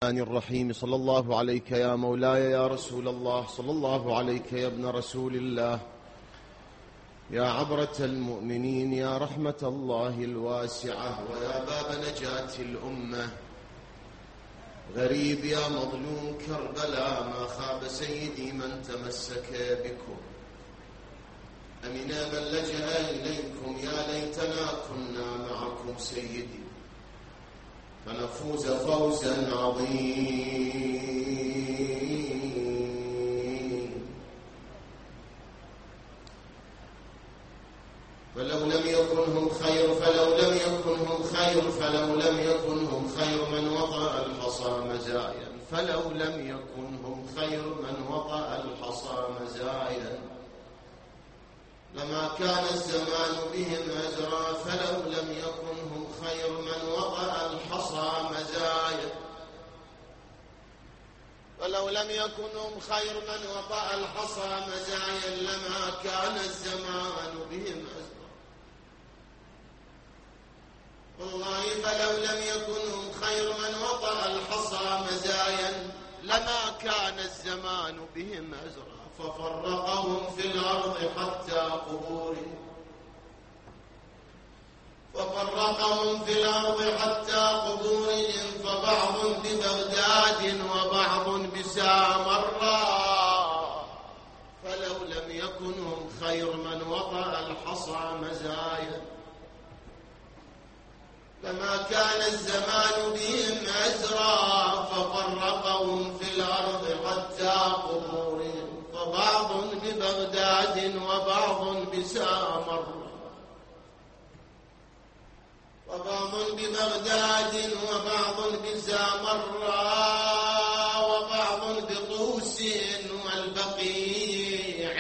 الرحيم. صلى الله عليك يا مولاي يا رسول الله، صلى الله عليك يا ابن رسول الله، يا عبرة المؤمنين، يا رحمة الله الواسعة، ويا باب نجاة الأمة. غريب يا مظلوم كربلاء، ما خاب سيدي من تمسك بكم. أمنا من لجأ إليكم، يا ليتنا كنا معكم سيدي، فنفوز فوزا عظيم. فلو لم يكن هم خير من وطأ الحصى مزايا، فلو لم يكن هم خير من وطأ الحصى مزايا، لما كان الزمان بهم أزرا. فلو لم يكن هم خير من وطأ الحصى مزايا، فلو لم يكن هم خير من وطأ الحصى مزايا، لما كان الزمان بهم أزرا. والله فلو لم يكن هم خير من وطأ الحصى مزايا، لما كان الزمان بهم أزرا. ففرقهم في الأرض حتى قبورهم، فبعض ببغداد وبعض بسامراء. فلو لم يكن هم خير من وطأ الحصى مزايا، لما كان الزمان بهم أزرا. ففرقهم في الأرض حتى قبورهم، فبعض ببغداد وبعض بسامراء، وبعض بطوس والبقيع.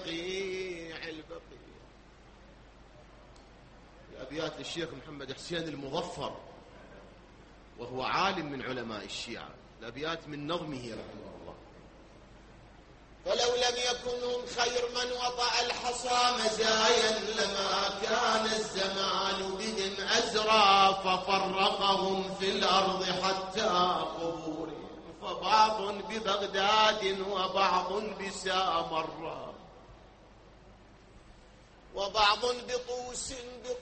الأبيات للشيخ محمد حسين المظفر، وهو عالم من علماء الشيعة. الأبيات من نظمه رحمه الله. فلو لم يكن هم خير من وطأ الحصى مزايا، لما كان الزمان بهم أزرا. ففرقهم في الأرض حتى قبورهم، فبعض ببغداد وبعض بسامراء، وبعض بطوس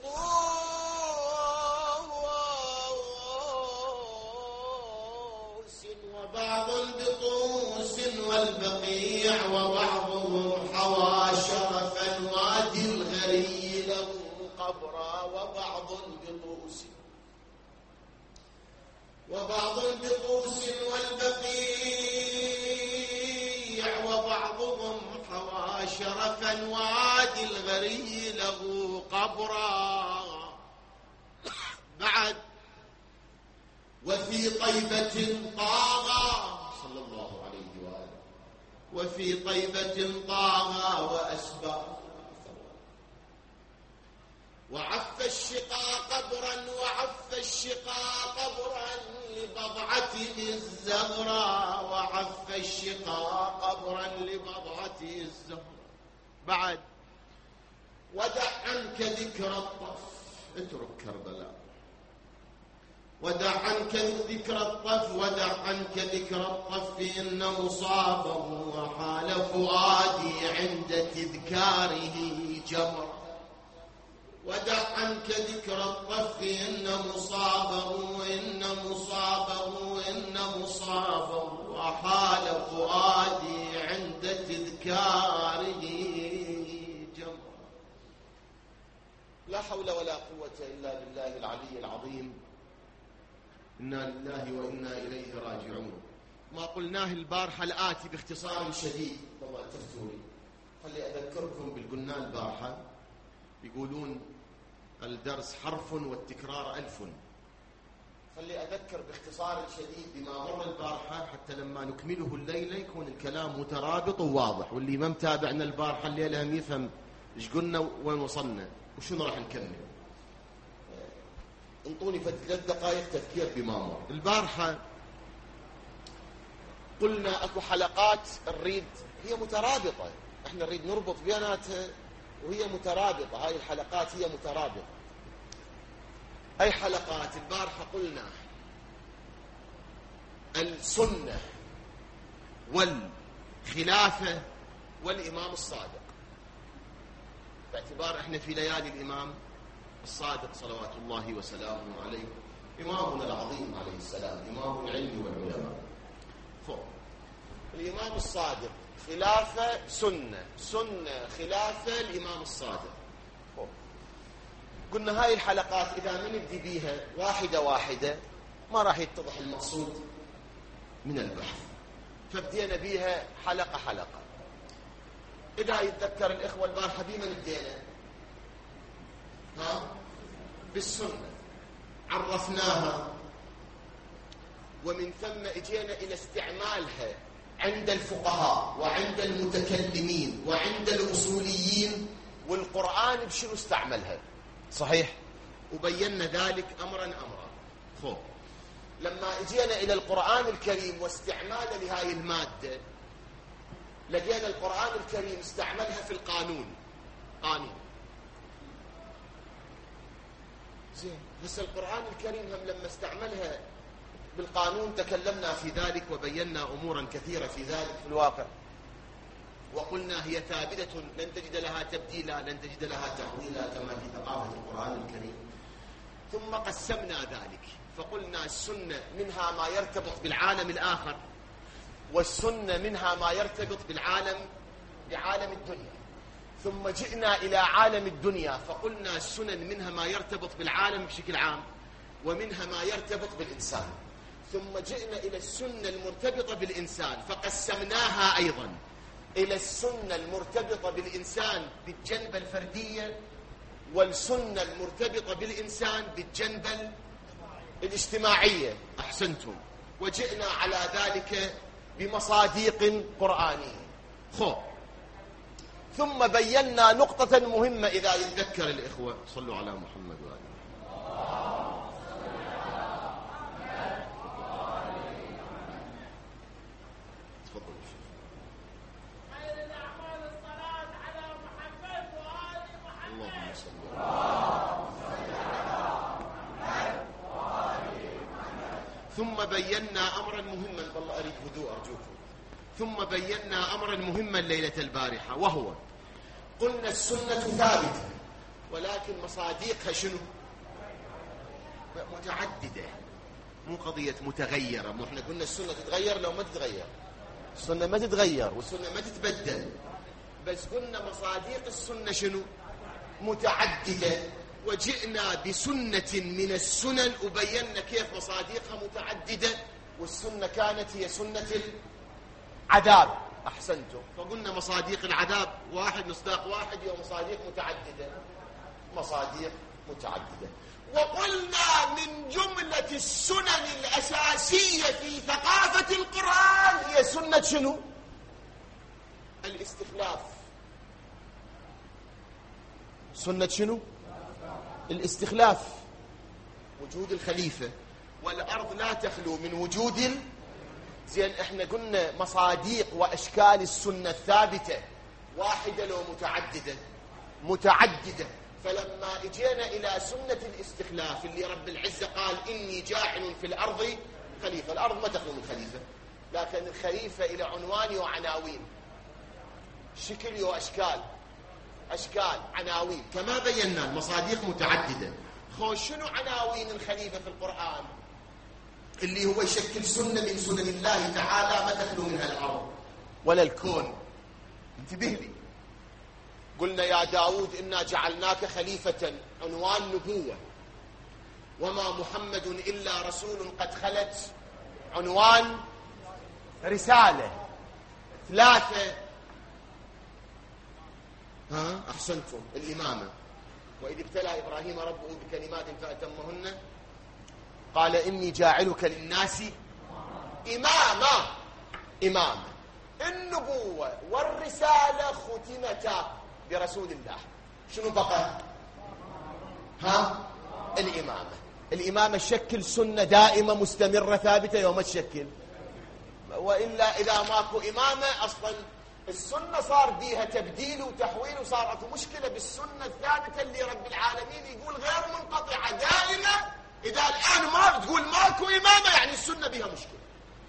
والبقيع. وبعضهم حوى شرفا وادي الغري له قبرا. وبعض بطوس والبقيع. وبعضهم حوى شرفا وادي الغري له قبرا. بعد وفي طيبة طاغى صلى الله عليه وآله، وفي طيبة طاغى وأسبى، وعف الشقا قبرا لبضعته الزهرا. بعد ودع عنك ذكر الطف، اترك كربلاء. ودع عنك ذكر الطف إن مصابه وحال فؤادي عند تذكاره جمرا. ودع عنك ذكر الطف إن مصابه وحال فؤادي عند تذكاره جمرا. لا حول ولا قوة إلا بالله العلي العظيم. إنا لله وإنا إليه راجعون. ما قلناه البارحة الآتي باختصار شديد، والله تفتوني. خلي أذكركم بالقلنا البارحة. يقولون الدرس حرف والتكرار 1000. خلي أذكر باختصار شديد بما مر البارحة، حتى لما نكمله الليلة يكون الكلام مترابط وواضح، واللي ما متابعنا البارحة الليلة هم يفهم إيش قلنا وين وصلنا وشنو راح نكمل. انطوني 3 دقائق تذكير بما مر البارحة. قلنا اكو حلقات نريد هي مترابطة، احنا نريد نربط بيناتها وهي مترابطة. هاي الحلقات هي مترابطة. أي حلقات البارحة قلنا السنة والخلافة والإمام الصادق، باعتبار احنا في ليالي الإمام الصادق صلوات الله وسلامه عليه، إمامنا العظيم عليه السلام، إمام العلم والعلماء. الإمام الصادق خلافة سنة، سنة خلافة الإمام الصادق. قلنا هاي الحلقات إذا ما نبدي بيها واحدة واحدة ما راح يتضح المقصود من البحث، فبدينا بيها حلقة حلقة. إذا يتذكر الإخوة البارحة بما بدينا بالسنة، عرفناها ومن ثم اجينا إلى استعمالها عند الفقهاء وعند المتكلمين وعند الأصوليين، والقرآن بشنو استعملها، صحيح؟ وبينا ذلك أمرا أمرا. لما اجينا إلى القرآن الكريم واستعماله لهذه المادة، لقينا القرآن الكريم استعملها في القانون، قانون. زين، بس القرآن الكريم هم لما استعملها بالقانون تكلمنا في ذلك وبينا أمورا كثيرة في ذلك في الواقع، وقلنا هي ثابتة لن تجد لها تبديلا، لن تجد لها تحويلا كما في ثقافة القرآن الكريم. ثم قسمنا ذلك فقلنا السنة منها ما يرتبط بالعالم الآخر، والسنة منها ما يرتبط بعالم الدنيا. ثم جئنا إلى عالم الدنيا فقلنا السنن منها ما يرتبط بالعالم بشكل عام، ومنها ما يرتبط بالإنسان. ثم جئنا إلى السنة المرتبطة بالإنسان فقسمناها أيضا إلى السنة المرتبطة بالإنسان بالجنبة الفردية، والسنة المرتبطة بالإنسان بالجنبة الاجتماعية. أحسنتم. وجئنا على ذلك بمصاديق قرآنية. ثم بينا نقطة مهمة إذا يتذكر الإخوة، صلوا على محمد وآله. تفضل خير الأعمال الصلاة على محمد وآل محمد. اللهم صل على محمد وآل محمد. ثم بينا أمرا مهما، والله أريد هدوء أرجوكم. ثم بينا أمرا مهما ليلة البارحة، وهو قلنا السنة ثابتة ولكن مصاديقها شنو؟ متعددة، مو قضية متغيرة. مو احنا قلنا السنة تتغير لو ما تتغير، السنة ما تتغير والسنة ما تتبدل، بس قلنا مصاديق السنة شنو؟ متعددة. وجئنا بسنة من السنن وبينا كيف مصاديقها متعددة، والسنة كانت هي سنة العذاب. أحسنتم. فقلنا مصاديق العذاب واحد، مصداق واحد، ومصاديق متعددة، مصاديق متعددة. وقلنا من جملة السنن الأساسية في ثقافة القرآن هي سنة شنو؟ الاستخلاف. سنة شنو؟ الاستخلاف، وجود الخليفة، والأرض لا تخلو من وجود زين. احنا قلنا مصاديق واشكال السنة الثابتة واحدة لو متعددة؟ متعددة. فلما اجينا الى سنة الاستخلاف اللي رب العزة قال اني جاعل في الارض خليفة، الارض ما تخلو من خليفة، لكن الخليفة الى عنوان وعناوين، شكل واشكال، اشكال عناوين، كما بينا المصاديق متعددة. شنو عناوين الخليفة في القرآن؟ اللي هو يشكل سنة من سنن الله تعالى ما تخلو منها الأرض ولا الكون. انتبه لي. قلنا يا داود إنا جعلناك خليفة، عنوان نبوة. وما محمد إلا رسول قد خلت، عنوان رسالة. ثلاثة. أحسنتم. الإمامة. وإذ ابتلى إبراهيم ربه بكلمات فأتمهن قال إني جاعلك للناس إماما. إماما. النبوة والرسالة ختمتا برسول الله. شنو بقى؟ الإمامة. الإمامة تشكل سنة دائمة مستمرة ثابتة يوم تشكل، وإلا إذا ماكو إمامة أصلا السنة صار بيها تبديل وتحويل، وصار اكو مشكلة بالسنة الثابتة اللي رب العالمين يقول غير منقطعة دائمة. إذا الآن ما بتقول ماكو إمامة يعني السنة بها مشكلة.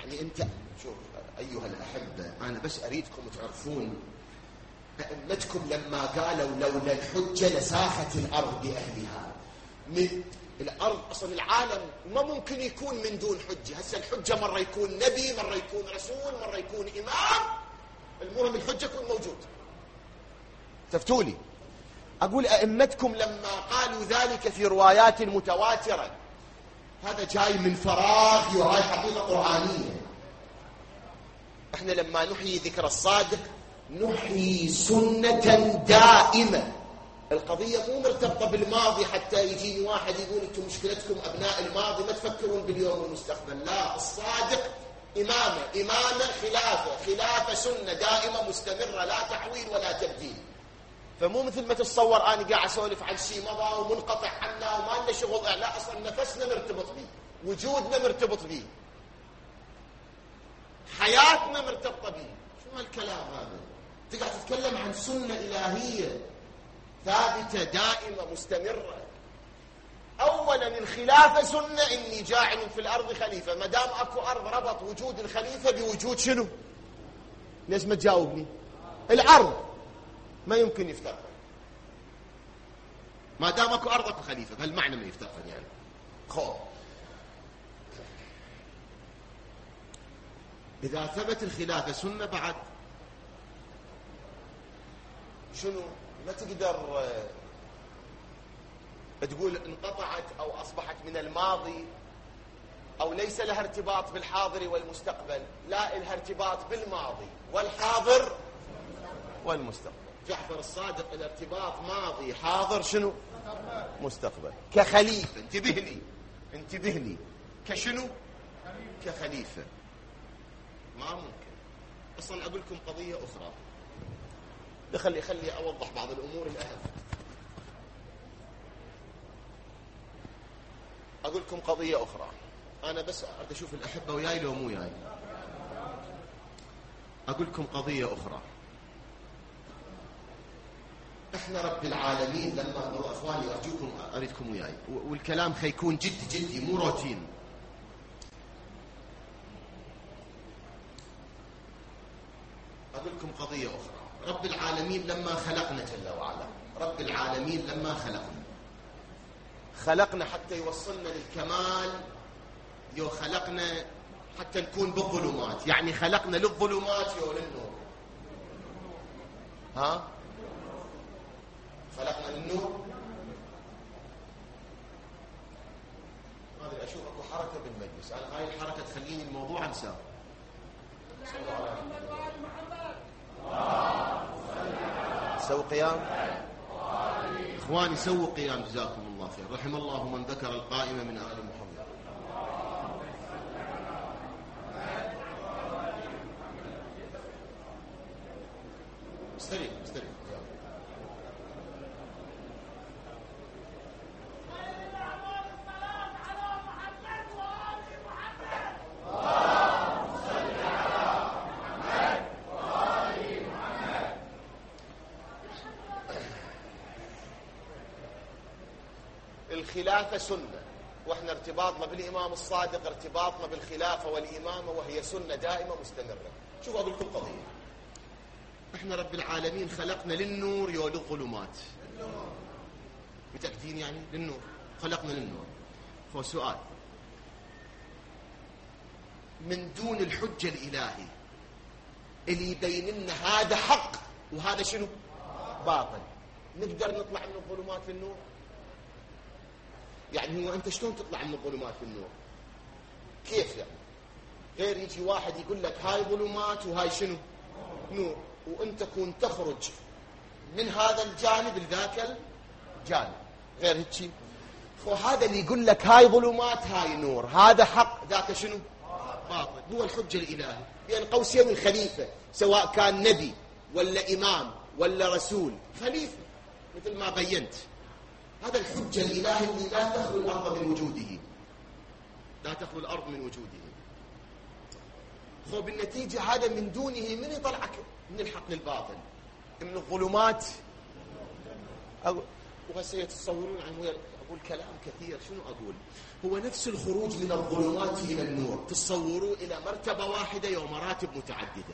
يعني أنت شوف أيها الأحبة، أنا بس أريدكم تعرفون أئمتكم لما قالوا لولا الحجة لساخت الأرض بأهلها. من الأرض أصلا العالم ما ممكن يكون من دون حجة. هسه الحجة مرة يكون نبي، مرة يكون رسول، مرة يكون إمام، المهم الحجة يكون موجود. تفتولي أقول أئمتكم لما قالوا ذلك في روايات متواترة، هذا جاي من فراغ، وهاي حقيقة قرآنية. احنا لما نحيي ذكر الصادق نحيي سنة دائمة. القضية مو مرتبطة بالماضي حتى يجيني واحد يقول انتم مشكلتكم أبناء الماضي ما تفكرون باليوم والمستقبل. لا، الصادق إمامة خلافة سنة دائمة مستمرة، لا تحويل ولا تبديل. فمو مثل ما تتصور أنا قاعد أسولف عن شيء مضى ومنقطع عنا وما لنا شغل. لا، أصلا نفسنا مرتبط به، وجودنا مرتبط به، حياتنا مرتبطة به. شو هالكلام هذا؟ تقعد تتكلم عن سنة إلهية ثابتة دائمة مستمرة. أولا الخلافة سنة، إني جاعل في الأرض خليفة. ما دام أكو أرض ربط وجود الخليفة بوجود شنو؟ ليش ما تجاوبني؟ الأرض ما يمكن يفترق. ما دام أكو أرض أكو خليفة، بهالمعنى ما يفترق يعني. خو إذا ثبت الخلافة سنة بعد شنو؟ ما تقدر تقول انقطعت أو أصبحت من الماضي أو ليس لها ارتباط بالحاضر والمستقبل. لا، لها ارتباط بالماضي والحاضر والمستقبل. جعفر الصادق الارتباط ماضي حاضر شنو؟ مستقبل. كخليفة، انتبه لي كشنو؟ كخليفة. ما ممكن. أصلا أقول لكم قضية أخرى، خلي أوضح بعض الأمور الأهم. أقول لكم قضية أخرى، أنا بس أريد أشوف الأحبة وياي لو مو ياي. أقول لكم قضية أخرى. إحنا رب العالمين لما أخواني أرجوكم أريدكم وياي، والكلام خيكون جدي مو روتين. أقول لكم قضية أخرى. رب العالمين لما خلقنا جل وعلا، رب العالمين لما خلقنا حتى يوصلنا للكمال. خلقنا حتى نكون بالظلمات، يعني خلقنا للظلمات للنور. ها؟ خلقنا للنور. ما أدري، أشوف أكو حركة بالمجلس، أنا هاي الحركة تخليني الموضوع أنساه. سووا قيام إخواني، سووا قيام جزاكم الله خير. رحم الله من ذكر القائمة من آل محمد. استريح. الخلافة سنة، واحنا ارتباطنا بالإمام الصادق ارتباطنا بالخلافة والإمامة، وهي سنة دائمة مستمرة. شوفوا أقول لكم قضية. احنا رب العالمين خلقنا للنور للظلمات. متأكدين يعني للنور؟ خلقنا للنور. فسؤال، من دون الحجة الإلهي اللي يبين لنا هذا حق وهذا شنو؟ باطل، نقدر نطلع من الظلمات للنور؟ يعني هو أنت شلون تطلع من الظلمات للنور؟ كيف يعني؟ غير يجي واحد يقول لك هاي ظلمات وهاي شنو؟ نور، وأنت كنت تخرج من هذا الجانب لذاك الجانب، غير هيك. وهذا اللي يقول لك هاي ظلمات هاي نور، هذا حق ذاك شنو؟ باطل. هو الحجة الإلهي بين قوسين الخليفة، سواء كان نبي ولا إمام ولا رسول، خليفة مثل ما بينت. هذا الحجة الإلهي اللي لا تخلو الأرض من وجوده، لا تخلو الأرض من وجوده. بالنتيجة هذا من دونه من يطلعك من الحق للباطل، من الظلمات. وهسه يتصورون عن أقول كلام كثير، شنو أقول؟ هو نفس الخروج من الظلمات إلى النور، تصوروا إلى مرتبة واحدة أو مراتب متعددة.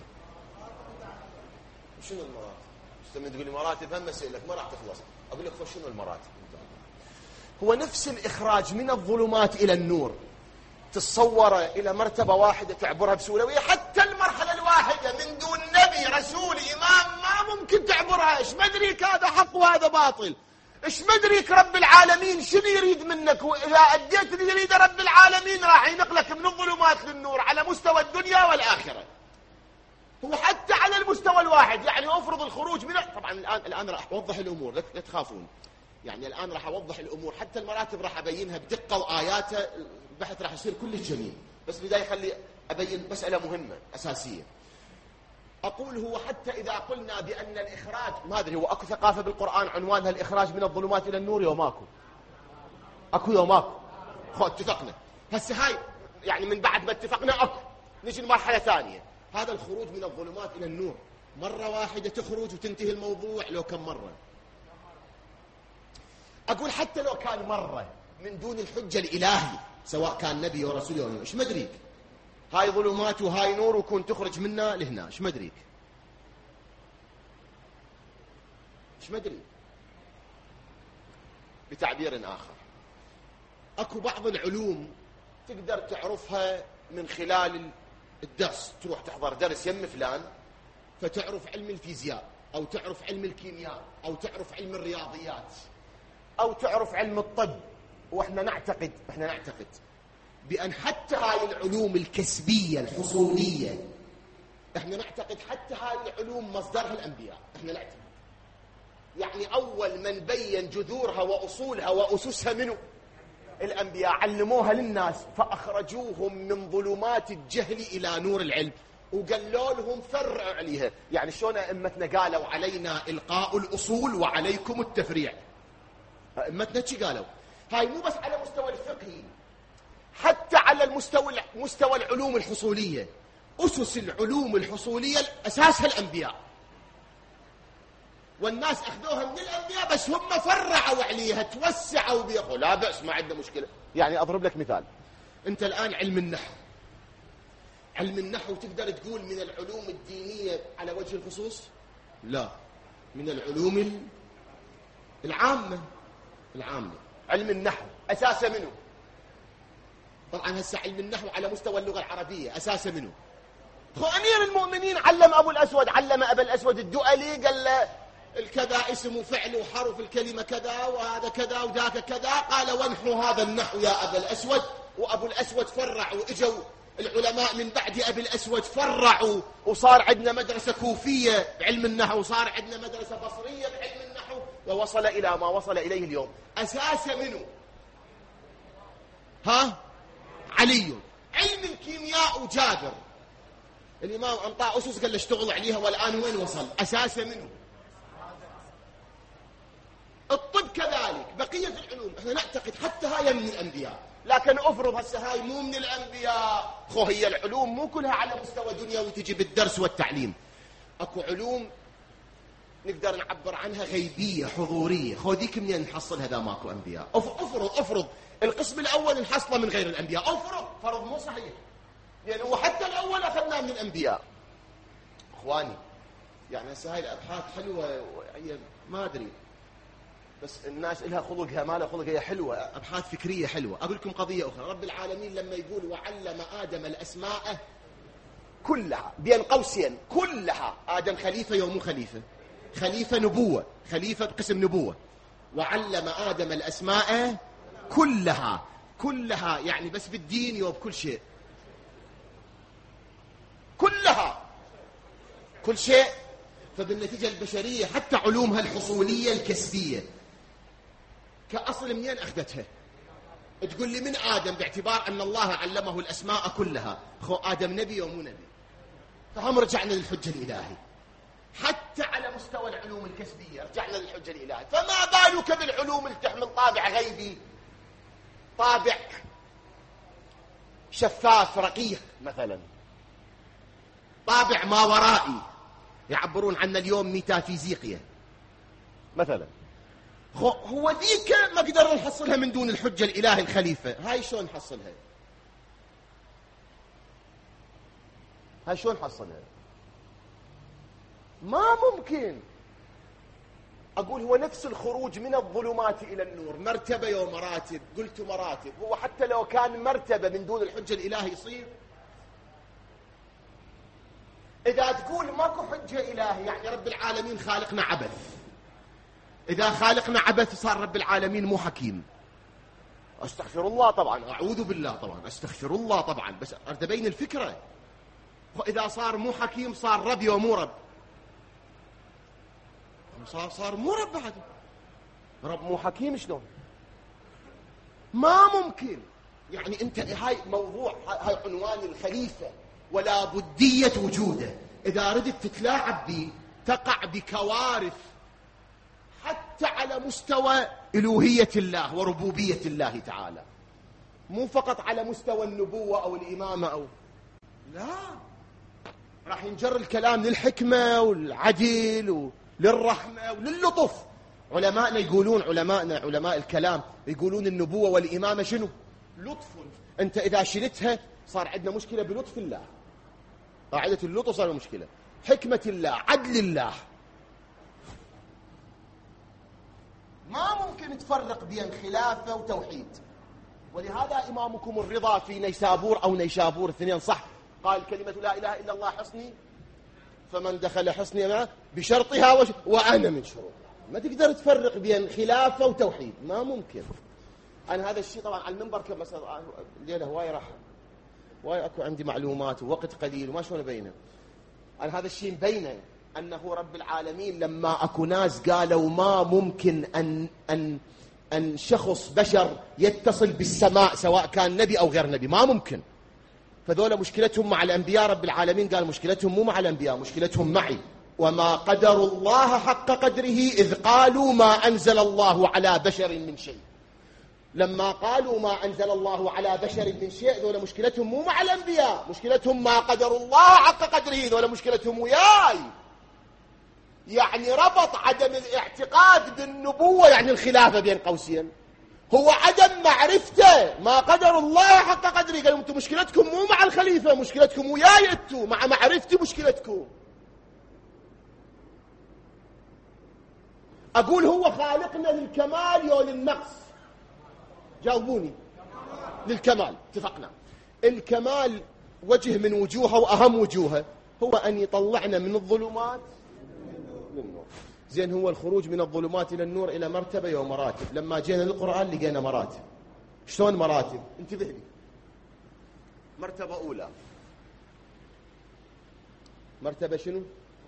شنو المراتب؟ تستمع تقول لي مراتب، هم أسألك ما راح تخلص. أقول لك شنو المراتب؟ هو نفس الإخراج من الظلمات إلى النور، تصور إلى مرتبة واحدة تعبرها بسهولة، وهي حتى المرحلة الواحدة من دون نبي رسول إمام ما ممكن تعبرها. إيش مدريك هذا حق وهذا باطل؟ إيش مدريك رب العالمين شنو يريد منك؟ وإذا أديت اللي يريد رب العالمين راح ينقلك من الظلمات للنور على مستوى الدنيا والآخرة. هو حتى على المستوى الواحد، يعني أفرض الخروج من طبعا الآن راح أوضح الأمور، لا تخافون. يعني الآن راح أوضح الأمور، حتى المراتب راح أبينها بدقة وآياتها، البحث راح يصير كلش جميل. بس بداية خلي أبين مسألة مهمة أساسية. أقول هو حتى إذا قلنا بأن الإخراج، ما أدري هو أكو ثقافة بالقرآن عنوانها الإخراج من الظلمات إلى النور يوم ماكو؟ أكو يوم ماكو؟ خو اتفقنا. هسه هاي يعني من بعد ما اتفقنا أكو، نجي لمرحلة ثانية. هذا الخروج من الظلمات إلى النور مرة واحدة تخرج وتنتهي الموضوع، لو كم مرة؟ أقول حتى لو كان مرة من دون الحجة الإلهي، سواء كان نبي أو رسول أو نبي، إيش مدريك؟ هاي ظلمات وهاي نور وكون تخرج منا لهنا، إيش مدريك؟ إيش مدري؟ بتعبير آخر، أكو بعض العلوم تقدر تعرفها من خلال الدرس، تروح تحضر درس يم فلان فتعرف علم الفيزياء، أو تعرف علم الكيمياء، أو تعرف علم الرياضيات، أو تعرف علم الطب. وإحنا نعتقد بأن حتى هاي العلوم الكسبية الحصولية، إحنا نعتقد حتى هاي العلوم مصدرها الأنبياء. إحنا نعتقد يعني أول من بين جذورها وأصولها وأسسها منه الأنبياء، علموها للناس فأخرجوهم من ظلمات الجهل إلى نور العلم، وقالوا لهم فرعوا عليها. يعني شلون أئمتنا قالوا علينا إلقاء الأصول وعليكم التفريع؟ أئمتنا شي قالوا؟ هاي مو بس على مستوى الفقهي، حتى على مستوى العلوم الحصولية. أسس العلوم الحصولية أساسها الأنبياء، والناس أخذوها من الأنبياء، بس هم فرعوا عليها، توسعوا بيها، لا بأس ما عندنا مشكلة. يعني أضرب لك مثال، أنت الآن علم النحو تقدر تقول من العلوم الدينية على وجه الخصوص؟ لا، من العلوم العامة. علم النحو أساسه منه؟ طبعا هسه علم النحو على مستوى اللغة العربية أساسه منه؟ أمير المؤمنين علم أبا الأسود الدؤلي، قال له الكذا اسم وفعل وحرف الكلمة كذا وهذا كذا وذاك كذا، قال وانحو هذا النحو يا أبا الأسود. وأبو الأسود فرع، وإجوا العلماء من بعد أبي الأسود فرعوا، وصار عندنا مدرسة كوفية بعلم النحو، وصار عندنا مدرسة بصرية بعلم النحو، ووصل إلى ما وصل إليه اليوم. أساسه منه؟ علي. علم الكيمياء وجابر، الإمام أنطاء أسس قال له اشتغل عليها، والآن وين وصل؟ أساسه منه؟ الطب كذلك، بقية العلوم احنا نعتقد حتى هاي من الأنبياء. لكن أفرض هسه هاي مو من الأنبياء، هي العلوم مو كلها على مستوى دنيوي تجي بالدرس والتعليم. أكو علوم نقدر نعبر عنها غيبية حضورية، ذيك منين نحصل؟ هذا ماكو أنبياء. أفرض القسم الأول نحصله من غير الأنبياء، فرض مو صحيح، يعني هو حتى الأول أخذناه من الأنبياء. أخواني يعني هسه هاي الأبحاث حلوة، هي ما أدري، بس الناس لها خلقها ما لها خلق، هي حلوة، أبحاث فكرية حلوة. أقول لكم قضية أخرى، رب العالمين لما يقول وعلم آدم الأسماء كلها، بين قوسين كلها، آدم خليفة يوم خليفة، خليفة نبوة، خليفة قسم نبوة. وعلم آدم الأسماء كلها يعني بس بالدين يوم كل شيء، كل شيء. فبالنتيجة البشرية حتى علومها الحصولية الكسبية كأصل منين أخذتها؟ تقول لي من آدم، باعتبار أن الله علمه الأسماء كلها. آدم نبي ومو نبي؟ فهم رجعنا للحجة الإلهي. حتى على مستوى العلوم الكسبية رجعنا للحجة الإلهي، فما بالك بالعلوم اللي تحمل طابع غيبي، طابع شفاف رقيق، مثلا طابع ما ورائي، يعبرون عنه اليوم ميتافيزيقيا مثلا. هو ذيك ما قدرنا نحصلها من دون الحجة الإله الخليفة. هاي شلون نحصلها؟ هاي شلون نحصلها؟ ما ممكن. أقول هو نفس الخروج من الظلمات إلى النور مرتبة ومراتب. قلت مراتب، هو حتى لو كان مرتبة من دون الحجة الإله يصير؟ إذا تقول ماكو حجة إلهي يعني رب العالمين خالقنا عبث. إذا خالقنا عبث صار رب العالمين مو حكيم. أستغفر الله طبعا، أعوذ بالله طبعا، أستغفر الله طبعا، بس أريد أبين الفكرة. إذا صار مو حكيم صار رب ومو رب. صار مو رب بعد. رب مو حكيم شلون؟ ما ممكن. يعني أنت هاي موضوع، هاي عنوان الخليفة ولا بدية وجوده. إذا ردت تتلاعب به تقع بكوارث حتى على مستوى ألوهية الله وربوبية الله تعالى، مو فقط على مستوى النبوة أو الإمامة أو لا. راح ينجر الكلام للحكمة والعدل وللرحمة وللطف. علماءنا يقولون، علماء الكلام يقولون النبوة والإمامة شنو؟ لطف. أنت إذا شلتها صار عندنا مشكلة بلطف الله. قاعدة اللطف صار مشكلة. حكمة الله، عدل الله، ما ممكن تفرق بين خلافة وتوحيد. ولهذا إمامكم الرضا في نيسابور أو نيشابور الاثنين صح، قال كلمة لا إله إلا الله حصني فمن دخل حصني بشرطها وأنا من شروطها. ما تقدر تفرق بين خلافة وتوحيد، ما ممكن. أنا هذا الشيء طبعا على المنبر كم الليلة هواي راح واي أكو عندي معلومات ووقت قليل وما شلون أبينه. أنا هذا الشيء مبينه أنه رب العالمين لما أكو ناس قالوا ما ممكن أن شخص بشر يتصل بالسماء سواء كان نبي أو غير نبي، ما ممكن. فذولا مشكلتهم مع الأنبياء. رب العالمين قال مشكلتهم مو مع الأنبياء، مشكلتهم معي. وما قدروا الله حق قدره إذ قالوا ما أنزل الله على بشر من شيء. لما قالوا ما أنزل الله على بشر من شيء، ذولا مشكلتهم مو مع الأنبياء، مشكلتهم ما قدروا الله حق قدره، ذولا مشكلتهم وياي. يعني ربط عدم الاعتقاد بالنبوة يعني الخلافة بين قوسين، هو عدم معرفته ما قدر الله حق قدره. قالوا انتم مشكلتكم مو مع الخليفة، مشكلتكم وياي انتم، مع معرفتي مشكلتكم. أقول هو خالقنا للكمال أو للنقص؟ جاوبوني. للكمال، اتفقنا. الكمال وجه من وجوهه وأهم وجوهه هو أن يطلعنا من الظلمات للنور. زين، هو الخروج من الظلمات إلى النور إلى مرتبة ومراتب. لما جينا للقرآن لقينا مراتب. شلون مراتب؟ انتبه لي. مرتبة أولى، مرتبة شنو؟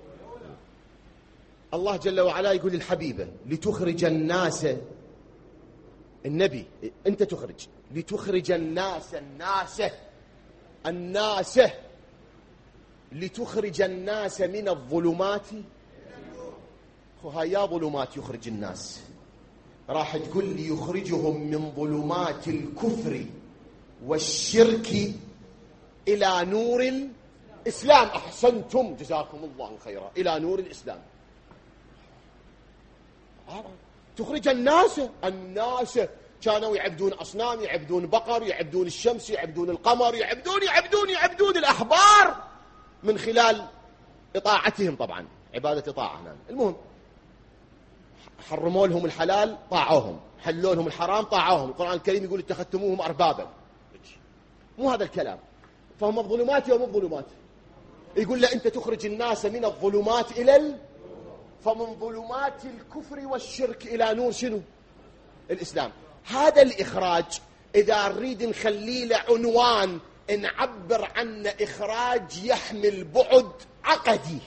الله جل وعلا يقول للحبيبة لتخرج الناس، النبي أنت تخرج، لتخرج الناس لتخرج الناس من الظلمات. هيا ظلمات يخرج الناس، راح تقول لي يخرجهم من ظلمات الكفر والشرك إلى نور الإسلام. أحسنتم جزاكم الله خيرا، إلى نور الإسلام. تخرج الناس كانوا يعبدون أصنام، يعبدون بقر، يعبدون الشمس، يعبدون القمر، يعبدون الأحبار من خلال إطاعتهم. طبعا عبادة إطاعة. المهم حرموا لهم الحلال طاعوهم، حلوا لهم الحرام طاعوهم. القرآن الكريم يقول اتخذتموهم أربابا. مو هذا الكلام. فهم الظلمات يوم الظلمات. يقول له أنت تخرج الناس من الظلمات إلى فمن ظلمات الكفر والشرك إلى نور شنو؟ الإسلام. هذا الإخراج إذا نريد نخليه له عنوان نعبر عنه إخراج يحمل بعد عقدي.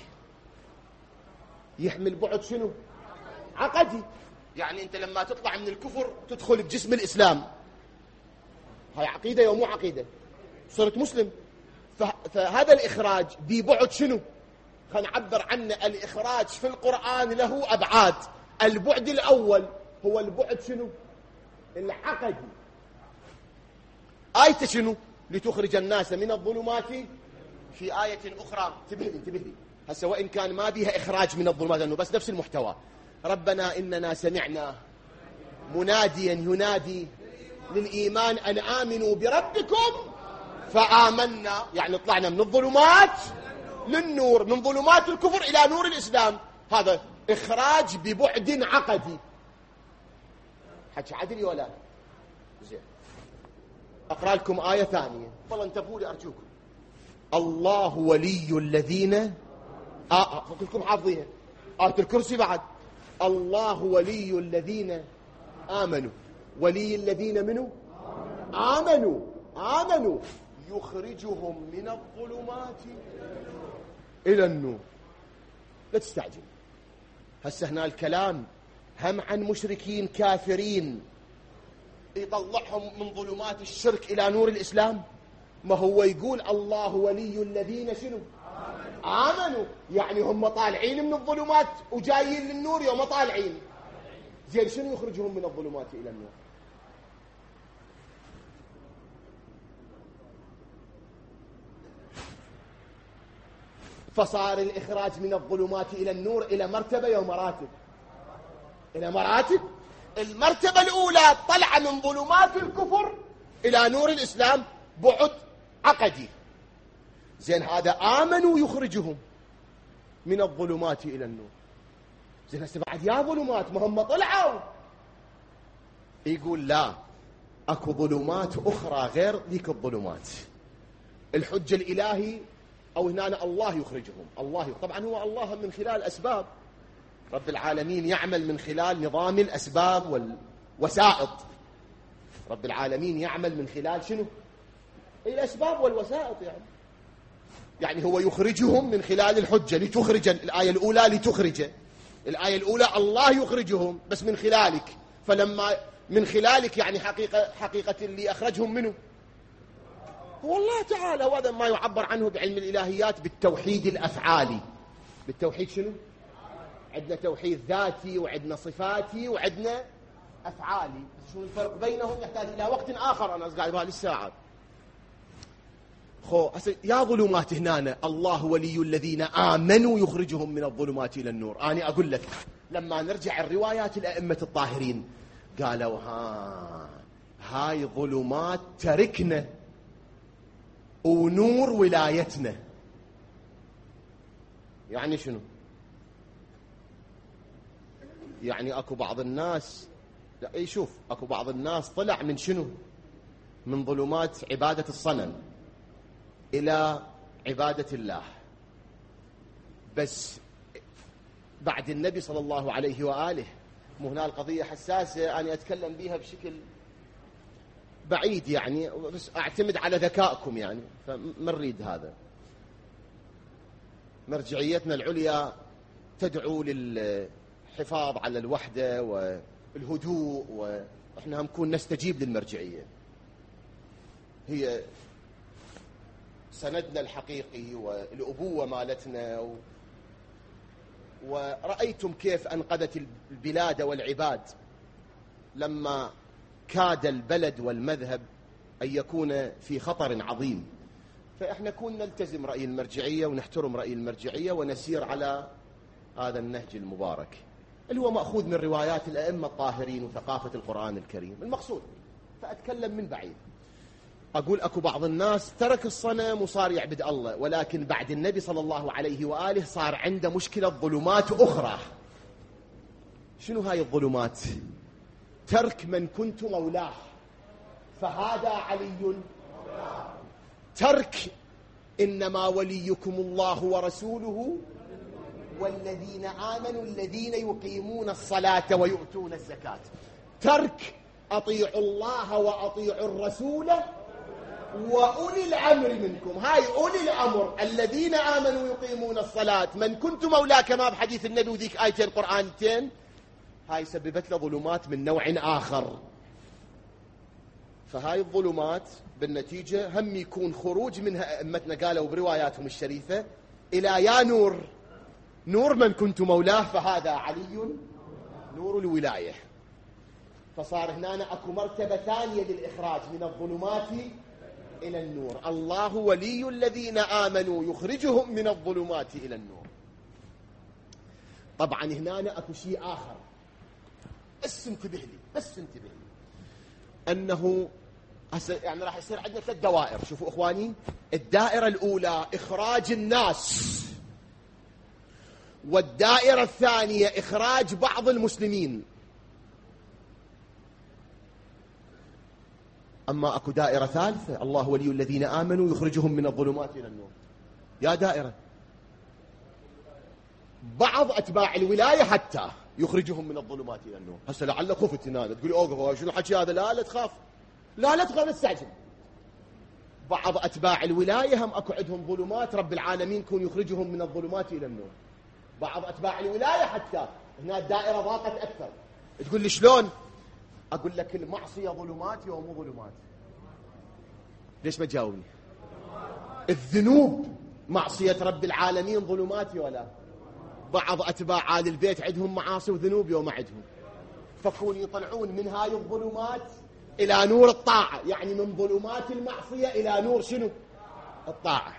يحمل بعد شنو؟ عقدي. يعني أنت لما تطلع من الكفر تدخل بجسم الإسلام، هاي عقيدة يوم مو عقيدة، صرت مسلم. فهذا الإخراج ببعد شنو؟ خلينا نعبر عنه. الإخراج في القرآن له أبعاد. البعد الأول هو البعد شنو؟ العقدي. آية شنو؟ لتخرج الناس من الظلمات. في آية أخرى انتبه لي هسه، وإن كان ما بيها إخراج من الظلمات لأنه بس نفس المحتوى. ربنا إننا سمعنا مناديا ينادي للإيمان أن آمنوا بربكم فآمنا، يعني طلعنا من الظلمات للنور، من ظلمات الكفر إلى نور الإسلام. هذا إخراج ببعد عقدي. حكي عدلي ولا زين؟ أقرأ لكم آية ثانية، والله انتبهوا لي أرجوكم. الله ولي الذين كلكم حافظيها، آية الكرسي بعد. الله ولي الذين آمنوا، ولي الذين منه آمنوا يخرجهم من الظلمات إلى النور. لا تستعجل، هسه هنا الكلام هم عن مشركين كافرين يطلعهم من ظلمات الشرك إلى نور الإسلام. ما هو يقول الله ولي الذين شنو؟ آمنوا، يعني هم طالعين من الظلمات وجايين للنور يوم طالعين. زين شنو يخرجهم من الظلمات إلى النور؟ فصار الإخراج من الظلمات إلى النور إلى مرتبة ومراتب، إلى مراتب. المرتبة الأولى طلع من ظلمات الكفر إلى نور الإسلام، بعد عقدي. زين هذا آمنوا يخرجهم من الظلمات إلى النور. زين هسه بعد يا ظلمات ما هم طلعوا. يقول لا، أكو ظلمات أخرى غير ذيك الظلمات. الحجة الإلهي أو هنا الله يخرجهم. الله طبعا هو الله من خلال أسباب، رب العالمين يعمل من خلال نظام الأسباب والوسائط. رب العالمين يعمل من خلال شنو؟ الأسباب والوسائط. يعني هو يخرجهم من خلال الحجة لتخرج. الآية الأولى لتخرج، الآية الأولى الله يخرجهم بس من خلالك. فلما من خلالك يعني حقيقة اللي أخرجهم منه هو الله تعالى. وهذا ما يعبر عنه بعلم الإلهيات بالتوحيد الأفعالي. بالتوحيد شنو؟ عندنا توحيد ذاتي وعندنا صفاتي وعندنا أفعالي. شنو الفرق بينهم يحتاج إلى وقت آخر، أنا قاعد بهذه الساعة. يا ظلمات هنا الله ولي الذين آمنوا يخرجهم من الظلمات إلى النور. أنا أقول لك لما نرجع الروايات الأئمة الطاهرين قالوا هاي ظلمات تركنا ونور ولايتنا. يعني شنو؟ يعني أكو بعض الناس شوف أكو بعض الناس طلع من شنو؟ من ظلمات عبادة الصنم إلى عبادة الله. بس بعد النبي صلى الله عليه وآله، مو هنا القضية حساسة أنا أتكلم بيها بشكل بعيد يعني، بس أعتمد على ذكائكم يعني، فما نريد هذا. مرجعيتنا العليا تدعو للحفاظ على الوحدة والهدوء، وإحنا هم نكون نستجيب للمرجعية، هي سندنا الحقيقي والأبوة مالتنا. ورأيتم كيف أنقذت البلاد والعباد لما كاد البلد والمذهب أن يكون في خطر عظيم. فإحنا كنا نلتزم رأي المرجعية ونحترم رأي المرجعية ونسير على هذا النهج المبارك اللي هو مأخوذ من روايات الأئمة الطاهرين وثقافة القرآن الكريم المقصود. فأتكلم من بعيد، أقول أكو بعض الناس ترك الصنم وصار يعبد الله، ولكن بعد النبي صلى الله عليه وآله صار عنده مشكلة ظلمات أخرى. شنو هاي الظلمات؟ ترك من كنت مولاه فهذا علي. ترك إنما وليكم الله ورسوله والذين آمنوا الذين يقيمون الصلاة ويؤتون الزكاة. ترك أطيعوا الله وأطيعوا الرسول وأولي الأمر منكم. هاي أولي الأمر الذين آمنوا يقيمون الصلاة، من كنت مولاه كما بحديث النبي وذيك آيتين قرآنتين، هاي سببت له ظلمات من نوع آخر. فهاي الظلمات بالنتيجة هم يكون خروج منها أئمتنا قالوا برواياتهم الشريفة إلى يا نور، نور من كنت مولاه فهذا علي نور الولاية. فصار هنا أكو مرتبة ثانية للإخراج من الظلمات إلى النور. الله ولي الذين آمنوا يخرجهم من الظلمات إلى النور. طبعا هنا أكو شيء آخر، بس انتبه لي أنه يعني راح يصير عندنا 3 دوائر. شوفوا إخواني، الدائرة الأولى إخراج الناس، والدائرة الثانية إخراج بعض المسلمين. أما أكو دائرة ثالثة، الله ولي الذين آمنوا يخرجهم من الظلمات إلى النور. يا دائرة بعض أتباع الولاية حتى يخرجهم من الظلمات إلى النور. هسه لعل خفت هنا تقولي أوقف شنو الحكي هذا؟ لا تخاف، لا تخاف، لا تستعجل. بعض أتباع الولاية هم أكو عندهم ظلمات رب العالمين كون يخرجهم من الظلمات إلى النور. بعض أتباع الولاية حتى هنا الدائرة ضاقت أكثر. تقول لي شلون؟ أقول لك المعصية ظلمات ومو ظلمات. ليش ما تجاوبني؟ الذنوب معصية رب العالمين ظلمات ولا؟ بعض أتباع آل البيت عندهم معاصي وذنوب وما عندهم، فكون يطلعون من هاي الظلمات إلى نور الطاعة، يعني من ظلمات المعصية إلى نور شنو؟ الطاعة.